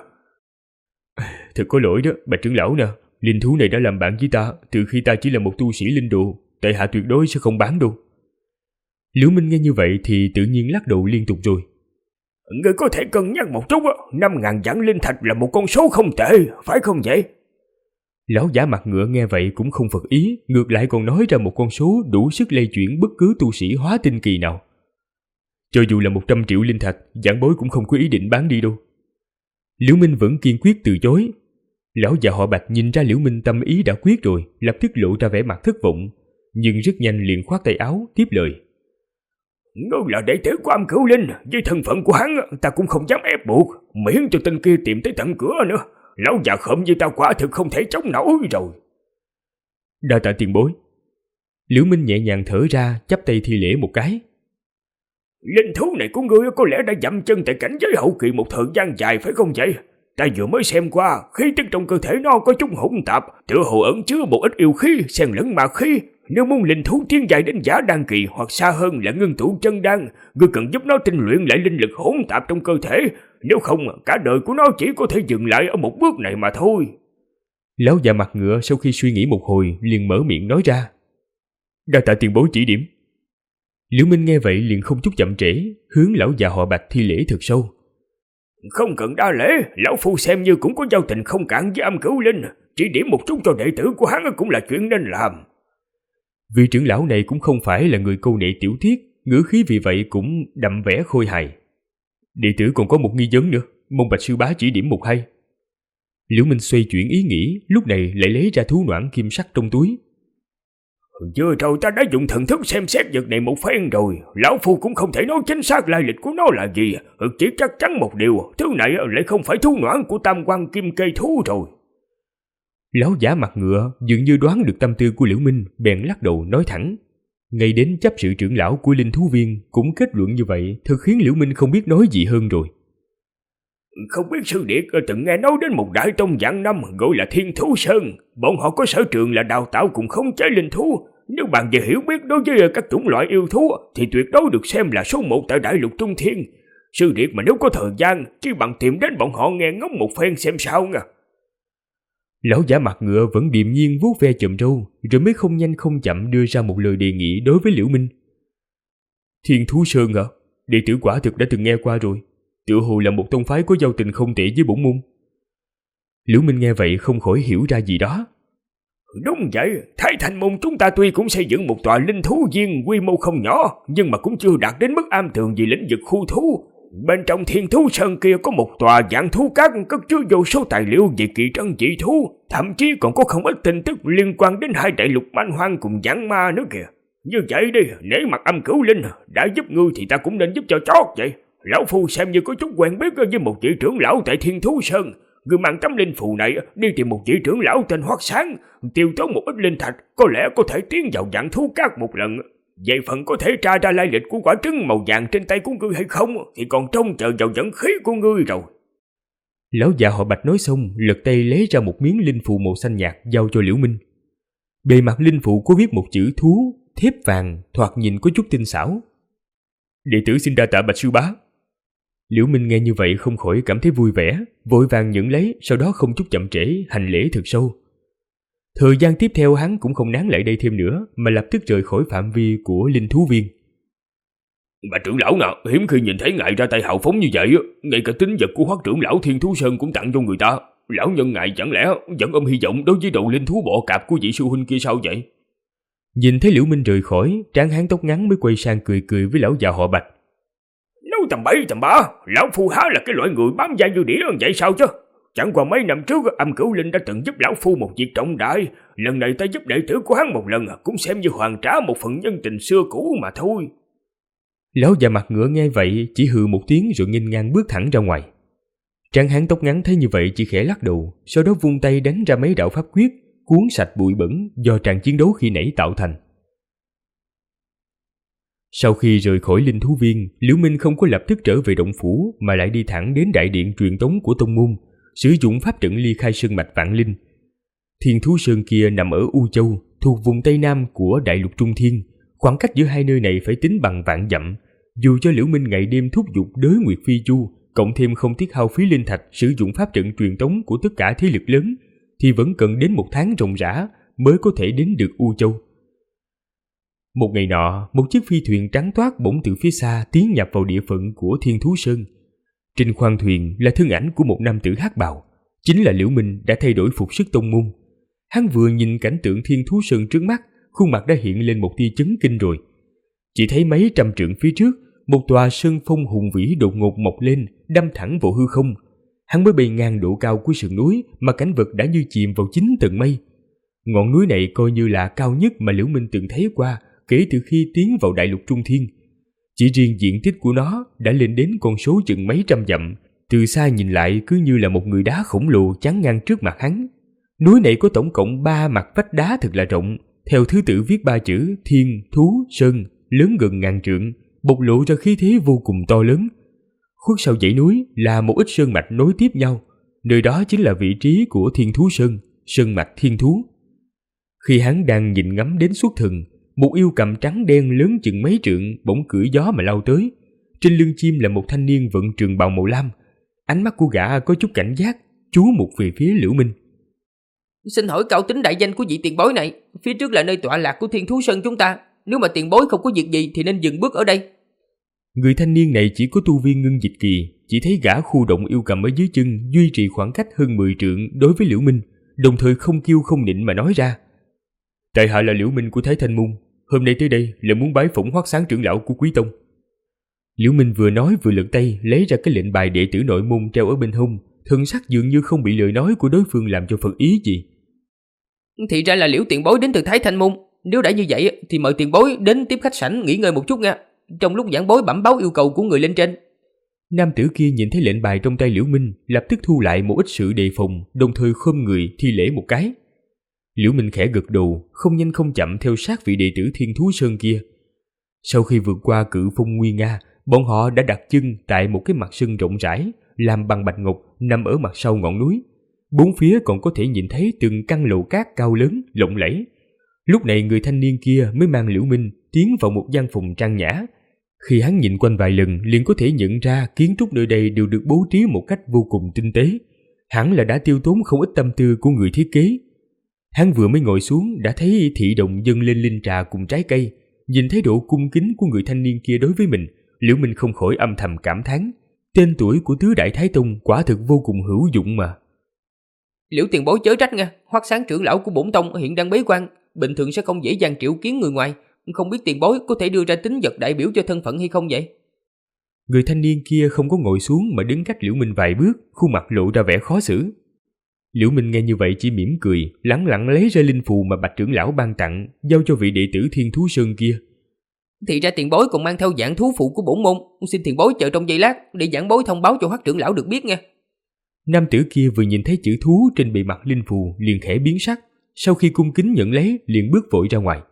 Thật có lỗi đó, Bạch trưởng lão nè, linh thú này đã làm bạn với ta từ khi ta chỉ là một tu sĩ linh đồ, tại hạ tuyệt đối sẽ không bán đâu. Liễu Minh nghe như vậy thì tự nhiên lắc đầu liên tục rồi. Ngươi có thể cân nhắc một chút, 5.000 vạn linh thạch là một con số không tệ, phải không vậy? Lão giả mặt ngựa nghe vậy cũng không phật ý, ngược lại còn nói ra một con số đủ sức lay chuyển bất cứ tu sĩ hóa tinh kỳ nào. Cho dù là 100 triệu linh thạch, giảng bối cũng không có ý định bán đi đâu. Liễu Minh vẫn kiên quyết từ chối. Lão già họ Bạch nhìn ra Liễu Minh tâm ý đã quyết rồi, lập tức lộ ra vẻ mặt thất vọng, nhưng rất nhanh liền khoát tay áo tiếp lời. Ngươi là đệ tử của Âm Cửu Linh, với thân phận của hắn ta cũng không dám ép buộc, miễn cho tên kia tìm tới tận cửa nữa. Lão già khổng như ta quả thực không thể chống nổi rồi. Đa tạ tiền bối. Liễu Minh nhẹ nhàng thở ra, chắp tay thi lễ một cái. Linh thú này của ngươi có lẽ đã dậm chân tại cảnh giới hậu kỳ một thời gian dài phải không vậy? Ta vừa mới xem qua, khí tức trong cơ thể nó có chút hỗn tạp, tựa hồ ẩn chứa một ít yêu khí, xen lẫn ma khí. Nếu muốn linh thú tiến dài đến giả đan kỳ hoặc xa hơn là ngưng tụ chân đan, ngươi cần giúp nó tinh luyện lại linh lực hỗn tạp trong cơ thể, nếu không cả đời của nó chỉ có thể dừng lại ở một bước này mà thôi. Lão già mặt ngựa sau khi suy nghĩ một hồi liền mở miệng nói ra. Đa tạ tiền bối chỉ điểm. Liễu Minh nghe vậy liền không chút chậm trễ, hướng lão già họ Bạch thi lễ thật sâu. Không cần đa lễ, lão phu xem như cũng có giao tình không cạn với Âm Cửu Linh, chỉ điểm một chút cho đệ tử của hắn cũng là chuyện nên làm. Vị trưởng lão này cũng không phải là người câu nệ tiểu tiết, ngữ khí vì vậy cũng đậm vẻ khôi hài. Đệ tử còn có một nghi vấn nữa, mong Bạch sư bá chỉ điểm một hay. Liễu Minh xoay chuyển ý nghĩ, lúc này lại lấy ra thú noãn kim sắc trong túi. Vừa rồi ta đã dùng thần thức xem xét vật này một phen rồi, lão phu cũng không thể nói chính xác lai lịch của nó là gì, chỉ chắc chắn một điều, thứ này lại không phải thú noãn của Tam Quan Kim Cây Thú rồi. Lão giả mặt ngựa dường như đoán được tâm tư của Liễu Minh, bèn lắc đầu nói thẳng. Ngay đến chấp sự trưởng lão của linh thú viên cũng kết luận như vậy, thật khiến Liễu Minh không biết nói gì hơn rồi. Không biết sư điệt từng nghe nói đến một đại tông vạn năm gọi là Thiên Thú Sơn. Bọn họ có sở trường là đào tạo cùng khống chế linh thú. Nếu bạn về hiểu biết đối với các chủng loại yêu thú thì tuyệt đối được xem là số 1 tại đại lục Trung Thiên. Sư điệt mà nếu có thời gian chỉ bằng tìm đến bọn họ nghe ngóng một phen xem sao nha. Lão giả mặt ngựa vẫn điềm nhiên vuốt ve chòm râu, rồi mới không nhanh không chậm đưa ra một lời đề nghị đối với Liễu Minh. Thiên Thú Sơn à? Đệ tử quả thực đã từng nghe qua rồi. Tựa hồ là một tông phái có giao tình không tệ với bổn môn. Liễu Minh nghe vậy không khỏi hiểu ra gì đó. Đúng vậy, Thái Thành môn chúng ta tuy cũng xây dựng một tòa linh thú viên quy mô không nhỏ, nhưng mà cũng chưa đạt đến mức am tường về lĩnh vực khu thú. Bên trong Thiên Thú Sơn kia có một tòa vạn thú các cất chứa vô số tài liệu về kỳ trân dị thú, thậm chí còn có không ít tin tức liên quan đến 2 đại lục manh hoang cùng giảng ma nữa kìa. Như vậy đi, nể mặt Âm Cửu Linh đã giúp ngươi thì ta cũng nên giúp cho chót vậy. Lão phu xem như có chút quen biết với một vị trưởng lão tại Thiên Thú Sơn. Ngươi mang tấm linh phù này đi tìm một vị trưởng lão tên Hoắc Sáng, tiêu tốn một ít linh thạch, có lẽ có thể tiến vào vạn thú các một lần. Về phần có thể tra ra lai lịch của quả trứng màu vàng trên tay của ngươi hay không thì còn trông chờ vào vận khí của ngươi rồi. Lão già họ Bạch nói xong, lật tay lấy ra một miếng linh phù màu xanh nhạt giao cho Liễu Minh. Bề mặt linh phù có viết một chữ thú, thép vàng, thoạt nhìn có chút tinh xảo. Đệ tử xin đa tạ Bạch sư bá. Liễu Minh nghe như vậy không khỏi cảm thấy vui vẻ, vội vàng nhận lấy, sau đó không chút chậm trễ hành lễ thật sâu. Thời gian tiếp theo hắn cũng không nán lại đây thêm nữa, mà lập tức rời khỏi phạm vi của linh thú viên. Bà trưởng lão nào, hiếm khi nhìn thấy ngài ra tay hào phóng như vậy, ngay cả tín vật của Hoắc trưởng lão Thiên Thú Sơn cũng tặng cho người ta. Lão nhân ngài chẳng lẽ vẫn ôm hy vọng đối với đầu linh thú bọ cạp của vị sư huynh kia sao vậy? Nhìn thấy Liễu Minh rời khỏi, tráng hán tóc ngắn mới quay sang cười cười với lão già họ Bạch. Nói tầm bậy tầm bạ, lão phu há là cái loại người bám vai như đĩa vậy sao chứ? Chẳng qua mấy năm trước Âm Cửu Linh đã từng giúp lão phu một việc trọng đại, lần này ta giúp đệ tử của hắn một lần cũng xem như hoàn trả một phần nhân tình xưa cũ mà thôi. Lão già mặt ngựa nghe vậy chỉ hừ một tiếng rồi nghênh ngang bước thẳng ra ngoài. Tráng hán tóc ngắn thấy như vậy chỉ khẽ lắc đầu, sau đó vung tay đánh ra mấy đạo pháp quyết, cuốn sạch bụi bẩn do tràng chiến đấu khi nãy tạo thành. Sau khi rời khỏi linh thú viên, Liễu Minh không có lập tức trở về động phủ mà lại đi thẳng đến đại điện truyền tống của tông môn, sử dụng pháp trận ly khai sơn mạch vạn linh. Thiên Thú Sơn kia nằm ở U Châu, thuộc vùng Tây Nam của đại lục Trung Thiên. Khoảng cách giữa hai nơi này phải tính bằng vạn dặm. Dù cho Liễu Minh ngày đêm thúc giục Đới Nguyệt Phi Chu, cộng thêm không tiết hao phí linh thạch sử dụng pháp trận truyền tống của tất cả thế lực lớn, thì vẫn cần đến 1 tháng ròng rã mới có thể đến được U Châu. Một ngày nọ, một chiếc phi thuyền trắng toát bỗng từ phía xa tiến nhập vào địa phận của Thiên Thú Sơn. Trên khoang thuyền là thân ảnh của một nam tử hắc bào, chính là Liễu Minh đã thay đổi phục sức tông môn. Hắn vừa nhìn cảnh tượng Thiên Thú Sơn trước mắt, khuôn mặt đã hiện lên một tia chấn kinh rồi. Chỉ thấy mấy trăm trượng phía trước, một tòa sơn phong hùng vĩ đột ngột mọc lên, đâm thẳng vào hư không. Hắn mới bay ngang độ cao của sườn núi mà cảnh vật đã như chìm vào 9 tầng mây. Ngọn núi này coi như là cao nhất mà Liễu Minh từng thấy qua kể từ khi tiến vào đại lục Trung Thiên. Chỉ riêng diện tích của nó đã lên đến con số chừng mấy trăm dặm, từ xa nhìn lại cứ như là một người đá khổng lồ chắn ngang trước mặt hắn. Núi này có tổng cộng 3 mặt vách đá thật là rộng, theo thứ tự viết 3 chữ Thiên, Thú, Sơn, lớn gần ngàn trượng, bộc lộ ra khí thế vô cùng to lớn. Khuất sau dãy núi là một ít sơn mạch nối tiếp nhau, nơi đó chính là vị trí của Thiên Thú Sơn, sơn mạch Thiên Thú. Khi hắn đang nhìn ngắm đến xuất thần, một yêu cầm trắng đen lớn chừng mấy trượng bỗng cưỡi gió mà lao tới. Trên lưng chim là một thanh niên vận trường bào màu lam. Ánh mắt của gã có chút cảnh giác, chú mục về phía Liễu Minh. Xin hỏi cao tính đại danh của vị tiền bối này, phía trước là nơi tọa lạc của Thiên Thú Sơn chúng ta. Nếu mà tiền bối không có việc gì thì nên dừng bước ở đây. Người thanh niên này chỉ có tu vi ngưng dịch kỳ, chỉ thấy gã khu động yêu cầm ở dưới chân duy trì khoảng cách hơn 10 trượng đối với Liễu Minh, đồng thời không kiêu không nịnh mà nói ra. Tại hạ là Liễu Minh của Thái Thanh Môn, hôm nay tới đây là muốn bái phỏng Hoắc Sáng trưởng lão của Quý Tông. Liễu Minh vừa nói vừa lật tay lấy ra cái lệnh bài đệ tử nội môn treo ở bên hông, thân sắc dường như không bị lời nói của đối phương làm cho phật ý gì. Thì ra là Liễu tiền bối đến từ Thái Thanh Môn, nếu đã như vậy thì mời tiền bối đến tiếp khách sảnh nghỉ ngơi một chút nha, trong lúc giảng bối bẩm báo yêu cầu của người lên trên. Nam tử kia nhìn thấy lệnh bài trong tay Liễu Minh, lập tức thu lại một ít sự đề phòng, đồng thời khom người thi lễ một cái. Liễu Minh khẽ gật đầu, không nhanh không chậm theo sát vị đệ tử Thiên Thú Sơn kia. Sau khi vượt qua cự phong nguy nga, bọn họ đã đặt chân tại một cái mặt sân rộng rãi, làm bằng bạch ngọc nằm ở mặt sau ngọn núi. Bốn phía còn có thể nhìn thấy từng căn lầu cát cao lớn, lộng lẫy. Lúc này người thanh niên kia mới mang Liễu Minh tiến vào một gian phòng trang nhã. Khi hắn nhìn quanh vài lần liền có thể nhận ra kiến trúc nơi đây đều được bố trí một cách vô cùng tinh tế. Hẳn là đã tiêu tốn không ít tâm tư của người thiết kế. Hắn vừa mới ngồi xuống đã thấy thị đồng dâng lên linh trà cùng trái cây. Nhìn thấy độ cung kính của người thanh niên kia đối với mình, Liễu Minh không khỏi âm thầm cảm thán. Tên tuổi của tứ đại thái tông quả thực vô cùng hữu dụng mà. Liễu tiền bối chớ trách nha, Hoắc Sáng trưởng lão của bổn tông hiện đang bế quan, bình thường sẽ không dễ dàng triệu kiến người ngoài. Không biết tiền bối có thể đưa ra tín vật đại biểu cho thân phận hay không vậy? Người thanh niên kia không có ngồi xuống mà đứng cách Liễu Minh vài bước, khuôn mặt lộ ra vẻ khó xử. Liễu Minh nghe như vậy chỉ mỉm cười, lẳng lặng lấy ra linh phù mà Bạch trưởng lão ban tặng, giao cho vị đệ tử Thiên Thú Sơn kia. Thì ra tiền bối còn mang theo giảng thú phụ của bổn môn, xin tiền bối chờ trong giây lát để giảng bối thông báo cho Hoắc trưởng lão được biết nha. Nam tử kia vừa nhìn thấy chữ thú trên bề mặt linh phù liền khẽ biến sắc, sau khi cung kính nhận lấy liền bước vội ra ngoài.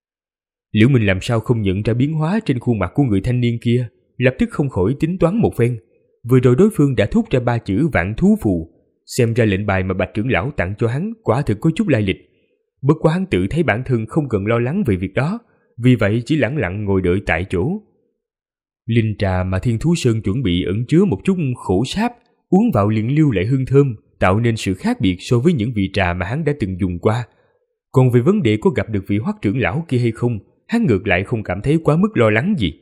Liễu Minh làm sao không nhận ra biến hóa trên khuôn mặt của người thanh niên kia, lập tức không khỏi tính toán một phen. Vừa rồi đối phương đã thốt ra 3 chữ vạn thú phù, xem ra lệnh bài mà Bạch trưởng lão tặng cho hắn quả thực có chút lai lịch. Bất quá hắn tự thấy bản thân không cần lo lắng về việc đó, vì vậy chỉ lẳng lặng ngồi đợi tại chỗ. Linh trà mà Thiên Thú Sơn chuẩn bị ẩn chứa một chút khổ sáp, uống vào liền lưu lại hương thơm, tạo nên sự khác biệt so với những vị trà mà hắn đã từng dùng qua. Còn về vấn đề có gặp được vị Hoắc trưởng lão kia hay không, hắn ngược lại không cảm thấy quá mức lo lắng gì.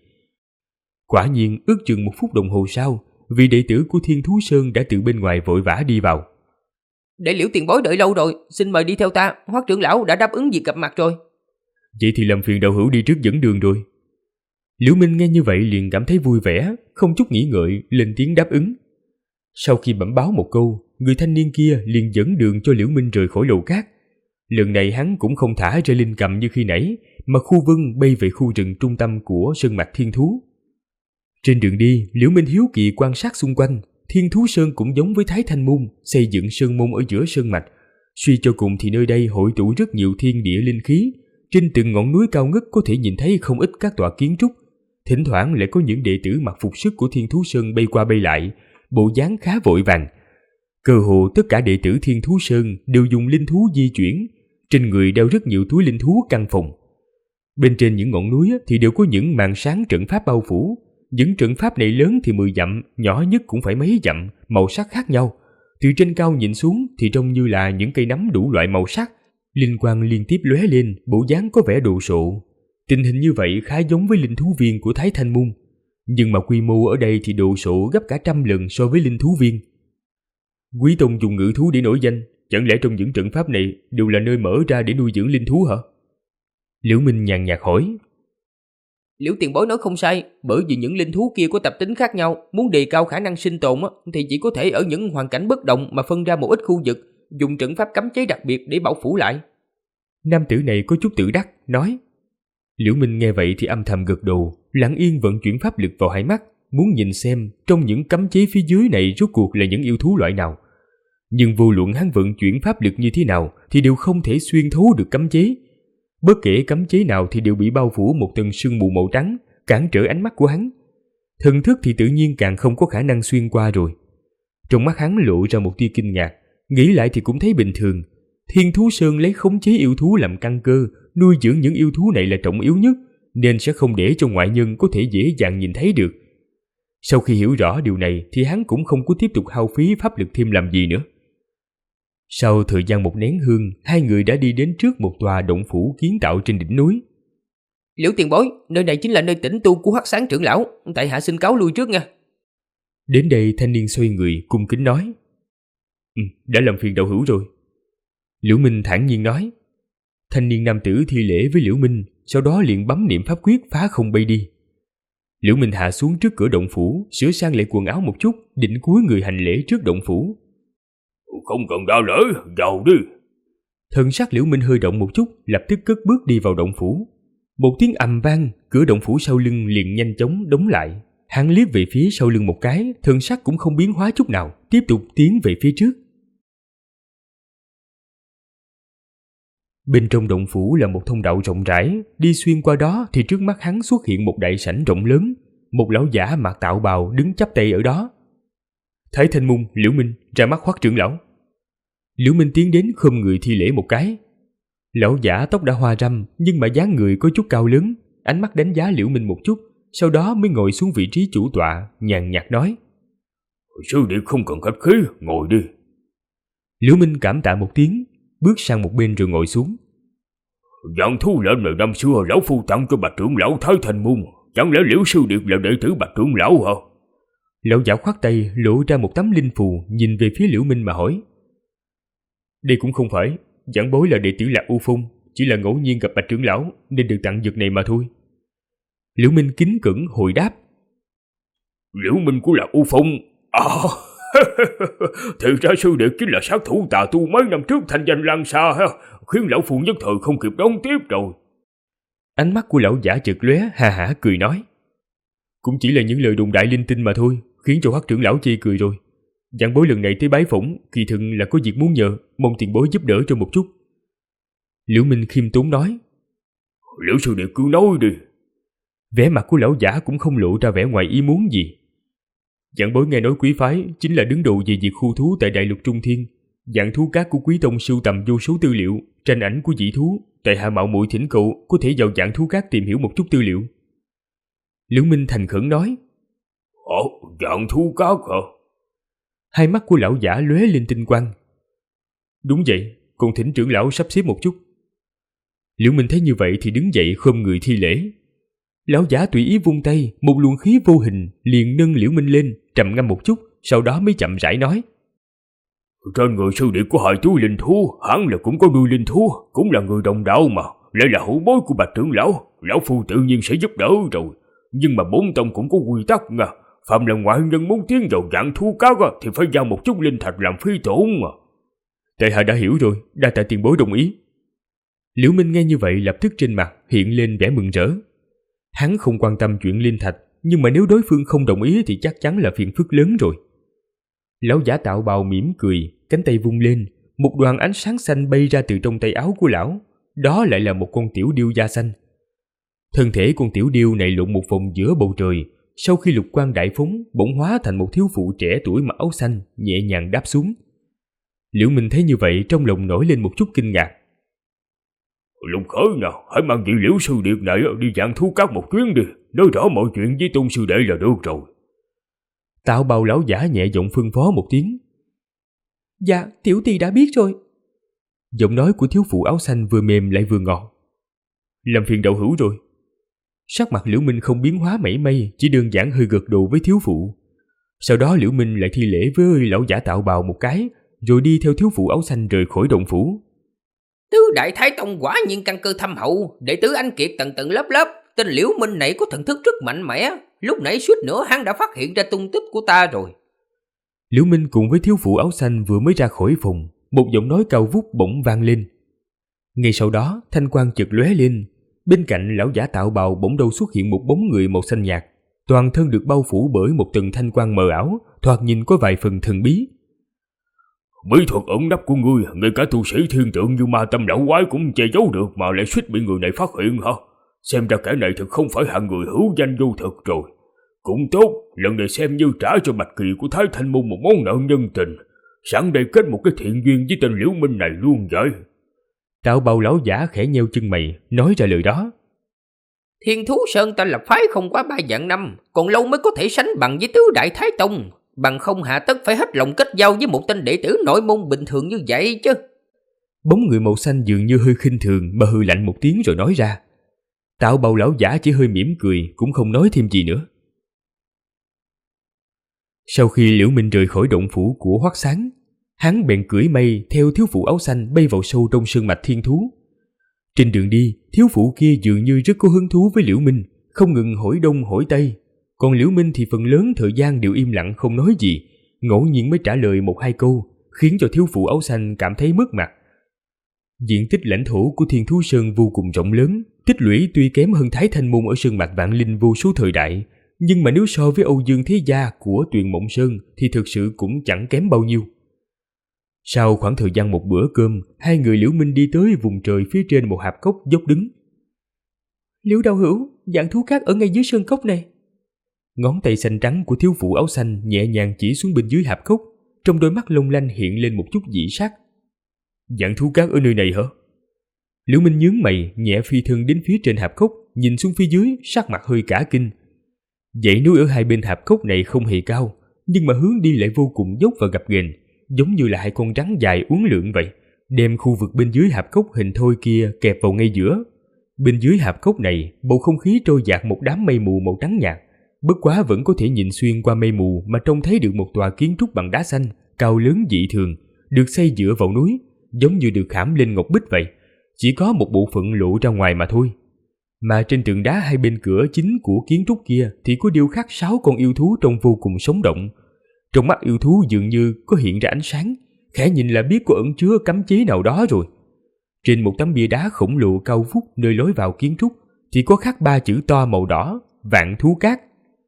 Quả nhiên ước chừng 1 phút đồng hồ sau, vị đệ tử của Thiên Thú Sơn đã từ bên ngoài vội vã đi vào. Để Liễu tiền bối đợi lâu rồi, xin mời đi theo ta, Hoắc trưởng lão đã đáp ứng việc gặp mặt rồi. Vậy thì làm phiền đạo hữu đi trước dẫn đường rồi. Liễu Minh nghe như vậy liền cảm thấy vui vẻ, không chút nghĩ ngợi lên tiếng đáp ứng. Sau khi bẩm báo một câu, người thanh niên kia liền dẫn đường cho Liễu Minh rời khỏi lầu cát. Lần này hắn cũng không thả ra linh cầm như khi nãy, mà khu vân bay về khu rừng trung tâm của sơn mạch Thiên Thú. Trên đường đi, Liễu Minh hiếu kỳ quan sát xung quanh. Thiên Thú Sơn cũng giống với Thái Thanh Môn, xây dựng sơn môn ở giữa sơn mạch. Suy cho cùng thì nơi đây hội tụ rất nhiều thiên địa linh khí. Trên từng ngọn núi cao ngất có thể nhìn thấy không ít các tòa kiến trúc. Thỉnh thoảng lại có những đệ tử mặc phục sức của Thiên Thú Sơn bay qua bay lại, bộ dáng khá vội vàng. Cơ hồ tất cả đệ tử Thiên Thú Sơn đều dùng linh thú di chuyển, trên người đeo rất nhiều túi linh thú căng phòng. Bên trên những ngọn núi thì đều có những màn sáng trận pháp bao phủ. Những trận pháp này lớn thì 10 dặm, nhỏ nhất cũng phải mấy dặm, màu sắc khác nhau. Từ trên cao nhìn xuống thì trông như là những cây nấm đủ loại màu sắc, linh quang liên tiếp lóe lên, bộ dáng có vẻ đồ sộ. Tình hình như vậy khá giống với linh thú viên của Thái Thanh Môn, nhưng mà quy mô ở đây thì đồ sộ gấp cả 100 lần so với linh thú viên. Quý tông dùng ngự thú để nổi danh, chẳng lẽ trong những trận pháp này đều là nơi mở ra để nuôi dưỡng linh thú hả? Liễu Minh nhàn nhạt hỏi. Liễu tiền bối nói không sai, bởi vì những linh thú kia có tập tính khác nhau, muốn đề cao khả năng sinh tồn thì chỉ có thể ở những hoàn cảnh bất động mà phân ra một ít khu vực, dùng trận pháp cấm chế đặc biệt để bảo phủ lại. Nam tử này có chút tự đắc, nói. Liễu Minh nghe vậy thì âm thầm gật đầu, lặng yên vận chuyển pháp lực vào hai mắt, muốn nhìn xem trong những cấm chế phía dưới này rốt cuộc là những yêu thú loại nào. Nhưng vô luận hắn vận chuyển pháp lực như thế nào thì đều không thể xuyên thấu được cấm chế. Bất kể cấm chế nào thì đều bị bao phủ một tầng sương mù màu trắng, cản trở ánh mắt của hắn. Thần thức thì tự nhiên càng không có khả năng xuyên qua rồi. Trong mắt hắn lộ ra một tia kinh ngạc, nghĩ lại thì cũng thấy bình thường. Thiên Thú Sơn lấy khống chế yêu thú làm căn cơ, nuôi dưỡng những yêu thú này là trọng yếu nhất, nên sẽ không để cho ngoại nhân có thể dễ dàng nhìn thấy được. Sau khi hiểu rõ điều này thì hắn cũng không có tiếp tục hao phí pháp lực thêm làm gì nữa. Sau thời gian một nén hương, hai người đã đi đến trước một tòa động phủ kiến tạo trên đỉnh núi. Liễu tiền bối, nơi này chính là nơi tĩnh tu của Hoắc Sáng trưởng lão, tại hạ xin cáo lui trước nha. Đến đây thanh niên xoay người cung kính nói. Đã làm phiền đạo hữu rồi. Liễu Minh thản nhiên nói. Thanh niên nam tử thi lễ với Liễu Minh, sau đó liền bấm niệm pháp quyết phá không bay đi. Liễu Minh hạ xuống trước cửa động phủ, sửa sang lại quần áo một chút, định cúi người hành lễ trước động phủ. Không cần đa lễ, vào đi. Thần sắc Liễu Minh hơi động một chút, lập tức cất bước đi vào động phủ. Một tiếng ầm vang, cửa động phủ sau lưng liền nhanh chóng đóng lại. Hắn liếc về phía sau lưng một cái, thần sắc cũng không biến hóa chút nào, tiếp tục tiến về phía trước. Bên trong động phủ là một thông đạo rộng rãi, đi xuyên qua đó thì trước mắt hắn xuất hiện một đại sảnh rộng lớn, một lão giả mặc tạo bào đứng chắp tay ở đó. Thái Thanh Môn, Liễu Minh ra mắt Hoắc trưởng lão. Liễu Minh tiến đến khom người thi lễ một cái. Lão giả tóc đã hoa râm nhưng mà dáng người có chút cao lớn, ánh mắt đánh giá Liễu Minh một chút, sau đó mới ngồi xuống vị trí chủ tọa, nhàn nhạt nói: Sư đệ không cần khách khí, ngồi đi. Liễu Minh cảm tạ một tiếng, bước sang một bên rồi ngồi xuống. Dạng thú lệnh này năm xưa lão phu tặng cho Bạch trưởng lão Thái Thanh Môn, chẳng lẽ Liễu sư đệ là đệ tử Bạch trưởng lão hả? Lão giả khoát tay lộ ra một tấm linh phù, nhìn về phía Liễu Minh mà hỏi: Đây cũng không phải, giảng bối là đệ tử Lạc U Phong, chỉ là ngẫu nhiên gặp Bạch trưởng lão nên được tặng vật này mà thôi. Liễu Minh kính cẩn hồi đáp: Liễu Minh của Lạc U Phong thì ra sư đệ chính là sát thủ tà tu mấy năm trước thành danh lan xa ha, khiến lão phu nhất thời không kịp đón tiếp rồi. Ánh mắt của lão giả chợt lóe, ha hả cười nói: Cũng chỉ là những lời đồn đại linh tinh mà thôi, khiến cho Hoắc trưởng lão chê cười rồi. Giảng bối lần này tới bái phỏng, kỳ thực là có việc muốn nhờ, mong tiền bối giúp đỡ cho một chút. Liễu Minh khiêm tốn nói: Liễu sư đệ cứ nói đi. Vẻ mặt của lão giả cũng không lộ ra vẻ ngoài ý muốn gì. Giảng bối nghe nói quý phái chính là đứng đầu về việc khu thú tại Đại Lục Trung Thiên. Dạng thú cát của quý tông sưu tầm vô số tư liệu, tranh ảnh của dị thú. Tại hạ mạo muội thỉnh cậu có thể vào dạng thú cát tìm hiểu một chút tư liệu. Liễu Minh thành khẩn nói: Dạng thú cát hả? Hai mắt của lão giả lóe lên tinh quang. Đúng vậy, còn thỉnh trưởng lão sắp xếp một chút. Liễu Minh thấy như vậy thì đứng dậy khom người thi lễ. Lão giả tùy ý vung tay, một luồng khí vô hình liền nâng Liễu Minh lên, trầm ngâm một chút, sau đó mới chậm rãi nói: Trên người sư đệ của hai chú linh thú, hắn là cũng có nuôi linh thú, cũng là người đồng đạo mà, lại là hữu bối của Bạch trưởng lão, lão phu tự nhiên sẽ giúp đỡ rồi. Nhưng mà bốn tông cũng có quy tắc nha, phạm là ngoại nhân muốn tiến vào dạng thú cát thì phải giao một chút linh thạch làm phi tổn mà. Tại hạ đã hiểu rồi, đa tạ tiền bối đồng ý. Liễu Minh nghe như vậy lập tức trên mặt hiện lên vẻ mừng rỡ. Hắn không quan tâm chuyện linh thạch, nhưng mà nếu đối phương không đồng ý thì chắc chắn là phiền phức lớn rồi. Lão giả tạo bào mỉm cười, cánh tay vung lên, một đoàn ánh sáng xanh bay ra từ trong tay áo của lão. Đó lại là một con tiểu điêu da xanh. Thân thể con tiểu điêu này lộn một vòng giữa bầu trời, sau khi lục quang đại phóng, bỗng hóa thành một thiếu phụ trẻ tuổi mặc áo xanh, nhẹ nhàng đáp xuống. Liễu Minh thấy như vậy trong lòng nổi lên một chút kinh ngạc. Lục Khởi nào, hãy mang vị Liễu sư điệp này đi dạng thú cát một chuyến đi, nói rõ mọi chuyện với tôn sư đệ là được rồi. Tạo bào lão giả nhẹ giọng phân phó một tiếng. Dạ, tiểu tỳ đã biết rồi. Giọng nói của thiếu phụ áo xanh vừa mềm lại vừa ngọt. Làm phiền đạo hữu rồi. Sắc mặt Liễu Minh không biến hóa mảy may, chỉ đơn giản hơi gật đầu với thiếu phụ. Sau đó Liễu Minh lại thi lễ với lão giả tạo bào một cái, rồi đi theo thiếu phụ áo xanh rời khỏi động phủ. Tứ Đại Thái Tông quả nhiên căn cơ thâm hậu, đệ tử anh kiệt tầng tầng lớp lớp, tên Liễu Minh này có thần thức rất mạnh mẽ, lúc nãy suýt nữa hắn đã phát hiện ra tung tích của ta rồi. Liễu Minh cùng với thiếu phụ áo xanh vừa mới ra khỏi phòng, một giọng nói cao vút bỗng vang lên. Ngay sau đó, thanh quang chợt lóe lên, bên cạnh lão giả tạo bào bỗng đâu xuất hiện một bóng người màu xanh nhạt, toàn thân được bao phủ bởi một tầng thanh quang mờ ảo, thoạt nhìn có vài phần thần bí. Bí thuật ẩn nấp của ngươi, ngay cả tu sĩ thiên tượng như Ma Tâm lão quái cũng che giấu được mà lại suýt bị người này phát hiện hả? Xem ra kẻ này thật không phải hạng người hữu danh vô thực rồi. Cũng tốt, lần này xem như trả cho Bạch Kỳ của Thái Thanh Môn một món nợ nhân tình. Sẵn đây kết một cái thiện duyên với tên Liễu Minh này luôn vậy. Tạo bào lão giả khẽ nheo chân mày, nói ra lời đó. Thiên Thú Sơn ta lập phái không quá 3 vạn năm, còn lâu mới có thể sánh bằng với Tứ Đại Thái Tông. Bằng không hạ tất phải hết lòng kết giao với một tên đệ tử nội môn bình thường như vậy chứ. Bóng người màu xanh dường như hơi khinh thường mà hừ lạnh một tiếng rồi nói ra. Tạo bào lão giả chỉ hơi mỉm cười, cũng không nói thêm gì nữa. Sau khi Liễu Minh rời khỏi động phủ của Hoắc Sáng, hắn bèn cưỡi mây theo thiếu phụ áo xanh bay vào sâu trong sơn mạch thiên thú. Trên đường đi, thiếu phụ kia dường như rất có hứng thú với Liễu Minh, không ngừng hỏi đông hỏi tây. Còn Liễu Minh thì phần lớn thời gian đều im lặng không nói gì, ngẫu nhiên mới trả lời một hai câu, khiến cho thiếu phụ áo xanh cảm thấy mất mặt. Diện tích lãnh thổ của Thiên Thú Sơn vô cùng rộng lớn, tích lũy tuy kém hơn Thái Thanh Môn ở sơn mạch Vạn Linh vô số thời đại, nhưng mà nếu so với Âu Dương Thế Gia của Tuyền Mộng Sơn thì thực sự cũng chẳng kém bao nhiêu. Sau khoảng thời gian một bữa cơm, hai người Liễu Minh đi tới vùng trời phía trên một hạp cốc dốc đứng. Liễu đạo hữu, dạng thú cát ở ngay dưới sơn cốc này. Ngón tay xanh trắng của thiếu phụ áo xanh nhẹ nhàng chỉ xuống bên dưới hạp cốc, trong đôi mắt long lanh hiện lên một chút dị sắc. Dạng thú cát ở nơi này hả? Liễu Minh nhướng mày, nhẹ phi thân đến phía trên hạp cốc, nhìn xuống phía dưới, sắc mặt hơi cả kinh. Dãy núi ở hai bên hạp cốc này không hề cao, nhưng mà hướng đi lại vô cùng dốc và gập ghềnh, giống như là hai con rắn dài uốn lượn vậy, đem khu vực bên dưới hạp cốc hình thoi kia kẹp vào ngay giữa. Bên dưới hạp cốc này, bầu không khí trôi dạt một đám mây mù màu trắng nhạt, bất quá vẫn có thể nhìn xuyên qua mây mù mà trông thấy được một tòa kiến trúc bằng đá xanh, cao lớn dị thường, được xây dựa vào núi, giống như được khảm lên ngọc bích vậy, chỉ có một bộ phận lộ ra ngoài mà thôi. Mà trên tường đá hai bên cửa chính của kiến trúc kia thì có điêu khắc 6 con yêu thú trông vô cùng sống động. Trong mắt yêu thú dường như có hiện ra ánh sáng, khẽ nhìn là biết có ẩn chứa cấm chế nào đó rồi. Trên một tấm bia đá khổng lồ cao vút nơi lối vào kiến trúc thì có khắc 3 chữ to màu đỏ: Vạn Thú Cát.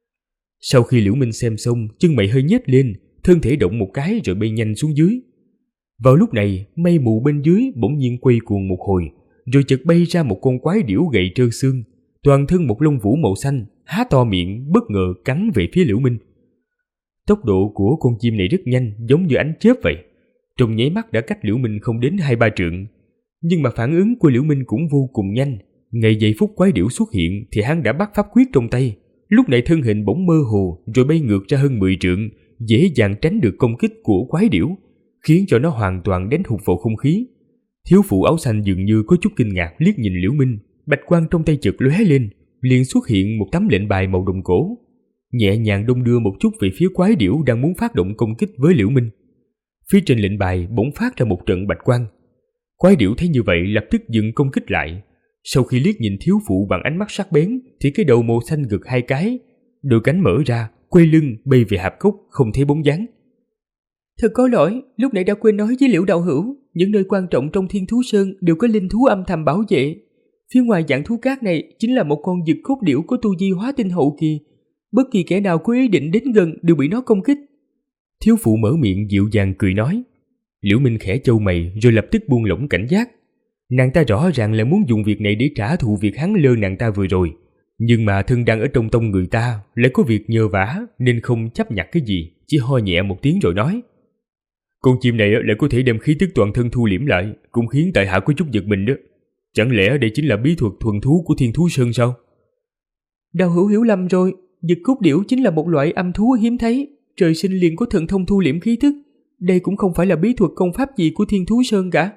Sau khi Liễu Minh xem xong, chân mày hơi nhếch lên, thân thể động một cái rồi bay nhanh xuống dưới. Vào lúc này, mây mù bên dưới bỗng nhiên quay cuồng một hồi, rồi chợt bay ra một con quái điểu gầy trơ xương, toàn thân một lông vũ màu xanh, há to miệng bất ngờ cắn về phía Liễu Minh. Tốc độ của con chim này rất nhanh, giống như ánh chớp vậy, trong nháy mắt đã cách Liễu Minh không đến 2-3 trượng. Nhưng mà phản ứng của Liễu Minh cũng vô cùng nhanh. Ngay giây phút quái điểu xuất hiện thì hắn đã bắt pháp quyết trong tay, lúc này thân hình bỗng mơ hồ rồi bay ngược ra hơn 10 trượng, dễ dàng tránh được công kích của quái điểu, khiến cho nó hoàn toàn đánh hụt vào không khí. Thiếu phụ áo xanh dường như có chút kinh ngạc liếc nhìn Liễu Minh, bạch quang trong tay chợt lóe lên, liền xuất hiện một tấm lệnh bài màu đồng cổ, nhẹ nhàng đong đưa một chút về phía quái điểu đang muốn phát động công kích với Liễu Minh. Phía trên lệnh bài bỗng phát ra một trận bạch quang. Quái điểu thấy như vậy lập tức dừng công kích lại. Sau khi liếc nhìn thiếu phụ bằng ánh mắt sắc bén thì cái đầu màu xanh gật 2 cái, đôi cánh mở ra, quay lưng bay về hạp cốc không thấy bóng dáng. Thật có lỗi, lúc nãy đã quên nói với Liễu đạo hữu, những nơi quan trọng trong Thiên Thú Sơn đều có linh thú âm thầm bảo vệ. Phía ngoài Vạn Thú Cát này chính là một con dực cốt điểu có tu vi hóa tinh hậu kỳ, bất kỳ kẻ nào có ý định đến gần đều bị nó công kích. Thiếu phụ mở miệng dịu dàng cười nói. Liễu Minh khẽ chau mày rồi lập tức buông lỏng cảnh giác. Nàng ta rõ ràng là muốn dùng việc này để trả thù việc hắn lơ nàng ta vừa rồi, nhưng mà thân đang ở trong tông người ta lại có việc nhờ vả nên không chấp nhặt cái gì, chỉ ho nhẹ một tiếng rồi nói: Con chim này lại có thể đem khí tức toàn thân thu liễm lại, cũng khiến tại hạ có chút giật mình đó. Chẳng lẽ đây chính là bí thuật thuần thú của Thiên Thú Sơn sao? Đạo hữu hiểu lầm rồi, dực cốt điểu chính là một loại âm thú hiếm thấy, trời sinh liền có thần thông thu liễm khí tức. Đây cũng không phải là bí thuật công pháp gì của Thiên Thú Sơn cả.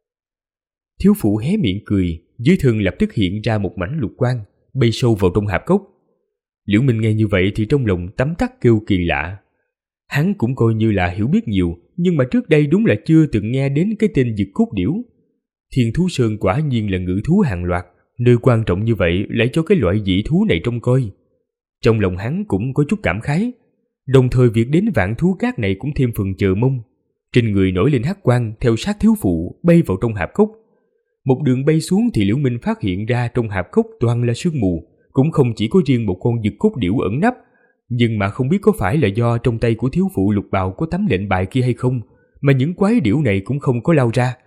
Thiếu phụ hé miệng cười, dưới thân lập tức hiện ra một mảnh lục quang, bay sâu vào trong hạp cốc. Liễu Minh nghe như vậy thì trong lòng tấm tắc kêu kỳ lạ. Hắn cũng coi như là hiểu biết nhiều, nhưng mà trước đây đúng là chưa từng nghe đến cái tên dực cốt điểu. Thiên Thú Sơn quả nhiên là ngự thú hàng loạt, nơi quan trọng như vậy lại cho cái loại dị thú này trông coi. Trong lòng hắn cũng có chút cảm khái, đồng thời việc đến Vạn Thú Cát này cũng thêm phần chờ mong. Trên người nổi lên hắc quang theo sát thiếu phụ bay vào trong hạp cốc. Một đường bay xuống thì Liễu Minh phát hiện ra trong hạp cốc toàn là sương mù, cũng không chỉ có riêng một con dực cốt điểu ẩn nấp, nhưng mà không biết có phải là do trong tay của thiếu phụ lục bào có tấm lệnh bài kia hay không, mà những quái điểu này cũng không có lao ra.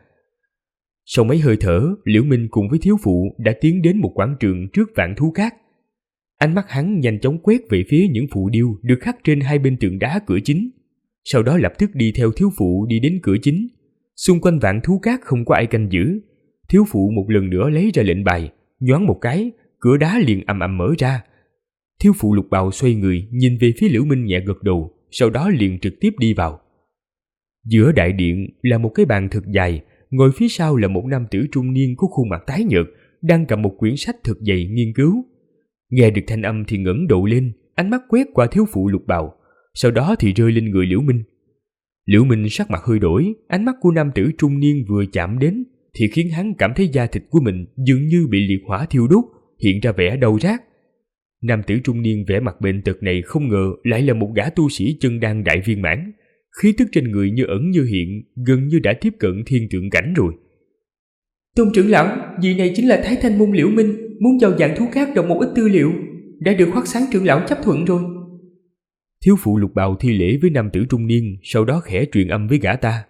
Sau mấy hơi thở, Liễu Minh cùng với thiếu phụ đã tiến đến một quảng trường trước Vạn Thú Cát. Ánh mắt hắn nhanh chóng quét về phía những phù điêu được khắc trên hai bên tường đá cửa chính, sau đó lập tức đi theo thiếu phụ đi đến cửa chính. Xung quanh Vạn Thú Cát không có ai canh giữ. Thiếu phụ một lần nữa lấy ra lệnh bài, nhoáng một cái, cửa đá liền ầm ầm mở ra. Thiếu phụ lục bào xoay người nhìn về phía Liễu Minh nhẹ gật đầu, sau đó liền trực tiếp đi vào. Giữa đại điện là một cái bàn thật dài, ngồi phía sau là một nam tử trung niên có khuôn mặt tái nhợt, đang cầm một quyển sách thật dày nghiên cứu. Nghe được thanh âm thì ngẩng đầu lên, ánh mắt quét qua thiếu phụ lục bào, sau đó thì rơi lên người Liễu Minh. Liễu Minh sắc mặt hơi đổi, ánh mắt của nam tử trung niên vừa chạm đến thì khiến hắn cảm thấy da thịt của mình dường như bị liệt hỏa thiêu đốt, hiện ra vẻ đau rát. Nam tử trung niên vẻ mặt bệnh tật này không ngờ lại là một gã tu sĩ chân đan đại viên mãn, khí tức trên người như ẩn như hiện, gần như đã tiếp cận thiên tượng cảnh rồi. Tôn trưởng lão, vị này chính là Thái Thanh Môn Liễu Minh, muốn vào Vạn Thú Cát đọc một ít tư liệu, đã được Hoắc Sáng trưởng lão chấp thuận rồi. Thiếu phụ lục bào thi lễ với nam tử trung niên, sau đó khẽ truyền âm với gã ta.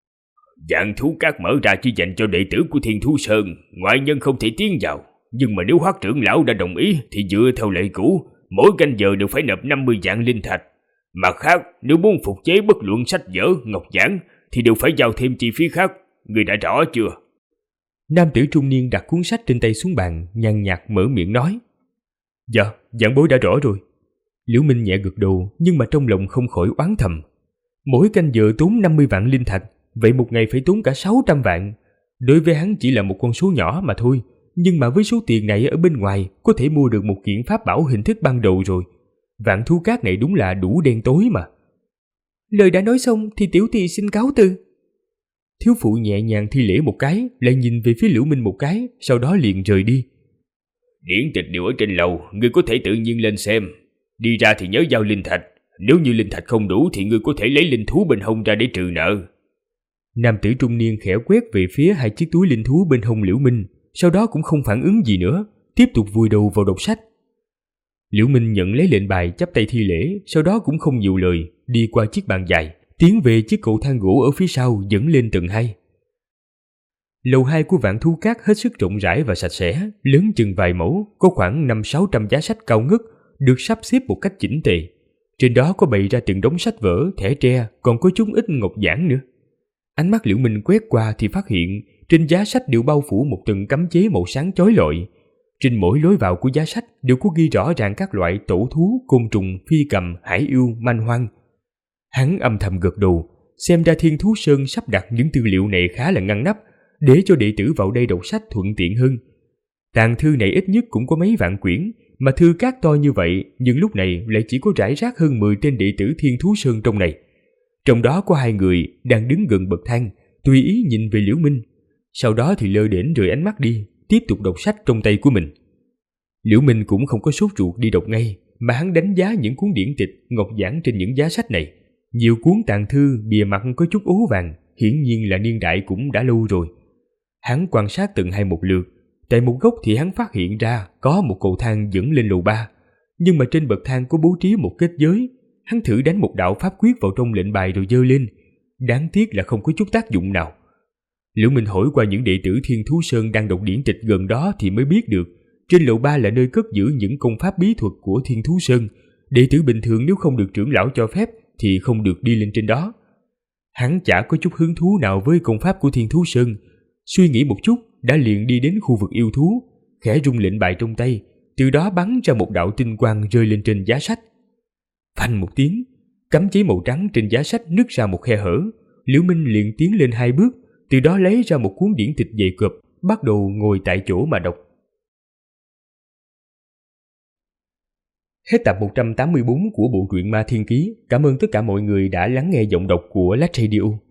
Vạn Thú Cát mở ra chỉ dành cho đệ tử của Thiên Thú Sơn, ngoại nhân không thể tiến vào. Nhưng mà nếu Hoắc trưởng lão đã đồng ý thì dựa theo lệ cũ, mỗi canh giờ đều phải nộp 50 vạn linh thạch. Mặt khác, nếu muốn phục chế bất luận sách vở, ngọc giản thì đều phải giao thêm chi phí khác. Người đã rõ chưa? Nam tử trung niên đặt cuốn sách trên tay xuống bàn, nhàn nhạt mở miệng nói. Dạ, giảng bối đã rõ rồi. Liễu Minh nhẹ gật đầu, nhưng mà trong lòng không khỏi oán thầm. Mỗi canh giờ tốn 50 vạn linh thạch, vậy một ngày phải tốn cả 600 vạn. Đối với hắn chỉ là một con số nhỏ mà thôi, nhưng mà với số tiền này ở bên ngoài có thể mua được một kiện pháp bảo hình thức ban đầu rồi. Vạn thú cát này đúng là đủ đen tối mà. Lời đã nói xong thì tiểu tỳ xin cáo từ. Thiếu phụ nhẹ nhàng thi lễ một cái, lại nhìn về phía Liễu Minh một cái, sau đó liền rời đi. Điển tịch đều ở trên lầu, ngươi có thể tự nhiên lên xem. Đi ra thì nhớ giao linh thạch. Nếu như linh thạch không đủ thì ngươi có thể lấy linh thú bên hông ra để trừ nợ. Nam tử trung niên khẽ quét về phía hai chiếc túi linh thú bên hông Liễu Minh, sau đó cũng không phản ứng gì nữa, tiếp tục vùi đầu vào đọc sách. Liễu Minh nhận lấy lệnh bài, chắp tay thi lễ, sau đó cũng không nhiều lời, đi qua chiếc bàn dài, tiến về chiếc cầu thang gỗ ở phía sau dẫn lên tầng 2. Lầu 2 của Vạn Thú Cát hết sức rộng rãi và sạch sẽ, lớn chừng vài mẫu, có khoảng 500-600 giá sách cao ngất, được sắp xếp một cách chỉnh tề. Trên đó có bày ra từng đống sách vở, thẻ tre, còn có chút ít ngọc giản nữa. Ánh mắt Liễu Minh quét qua thì phát hiện trên giá sách đều bao phủ một tầng cấm chế màu sáng chói lọi. Trên mỗi lối vào của giá sách đều có ghi rõ ràng các loại tổ thú, côn trùng, phi cầm, hải yêu, manh hoang. Hắn âm thầm gật đầu, xem ra Thiên Thú Sơn sắp đặt những tư liệu này khá là ngăn nắp, để cho đệ tử vào đây đọc sách thuận tiện hơn. Tàng thư này ít nhất cũng có mấy vạn quyển, mà thư cát to như vậy, nhưng lúc này lại chỉ có rải rác hơn 10 tên đệ tử Thiên Thú Sơn trong này. Trong đó có 2 người đang đứng gần bậc thang, tùy ý nhìn về Liễu Minh. Sau đó thì lơ đễnh rời ánh mắt đi, tiếp tục đọc sách trong tay của mình. Liễu Minh cũng không có sốt ruột đi đọc ngay, mà hắn đánh giá những cuốn điển tịch, ngọc giản trên những giá sách này. Nhiều cuốn tàng thư bìa mặt có chút ố vàng, hiển nhiên là niên đại cũng đã lâu rồi. Hắn quan sát từng hai một lượt, tại một góc thì hắn phát hiện ra có một cầu thang dẫn lên lầu 3, nhưng mà trên bậc thang có bố trí một kết giới. Hắn thử đánh một đạo pháp quyết vào trong lệnh bài rồi giơ lên, đáng tiếc là không có chút tác dụng nào. Liễu Minh hỏi qua những đệ tử Thiên Thú Sơn đang đọc điển tịch gần đó thì mới biết được, trên lầu 3 là nơi cất giữ những công pháp bí thuật của Thiên Thú Sơn. Đệ tử bình thường nếu không được trưởng lão cho phép thì không được đi lên trên đó. Hắn chả có chút hứng thú nào với công pháp của Thiên Thú Sơn, suy nghĩ một chút đã liền đi đến khu vực yêu thú, khẽ rung lệnh bài trong tay, từ đó bắn ra một đạo tinh quang rơi lên trên giá sách. Phanh một tiếng, cấm chế màu trắng trên giá sách nứt ra một khe hở. Liễu Minh liền tiến lên 2 bước, từ đó lấy ra một cuốn điển tịch dày cộp, bắt đầu ngồi tại chỗ mà đọc. Hết tập 184 của bộ truyện Ma Thiên Ký. Cảm ơn tất cả mọi người đã lắng nghe giọng đọc của Lách Radio.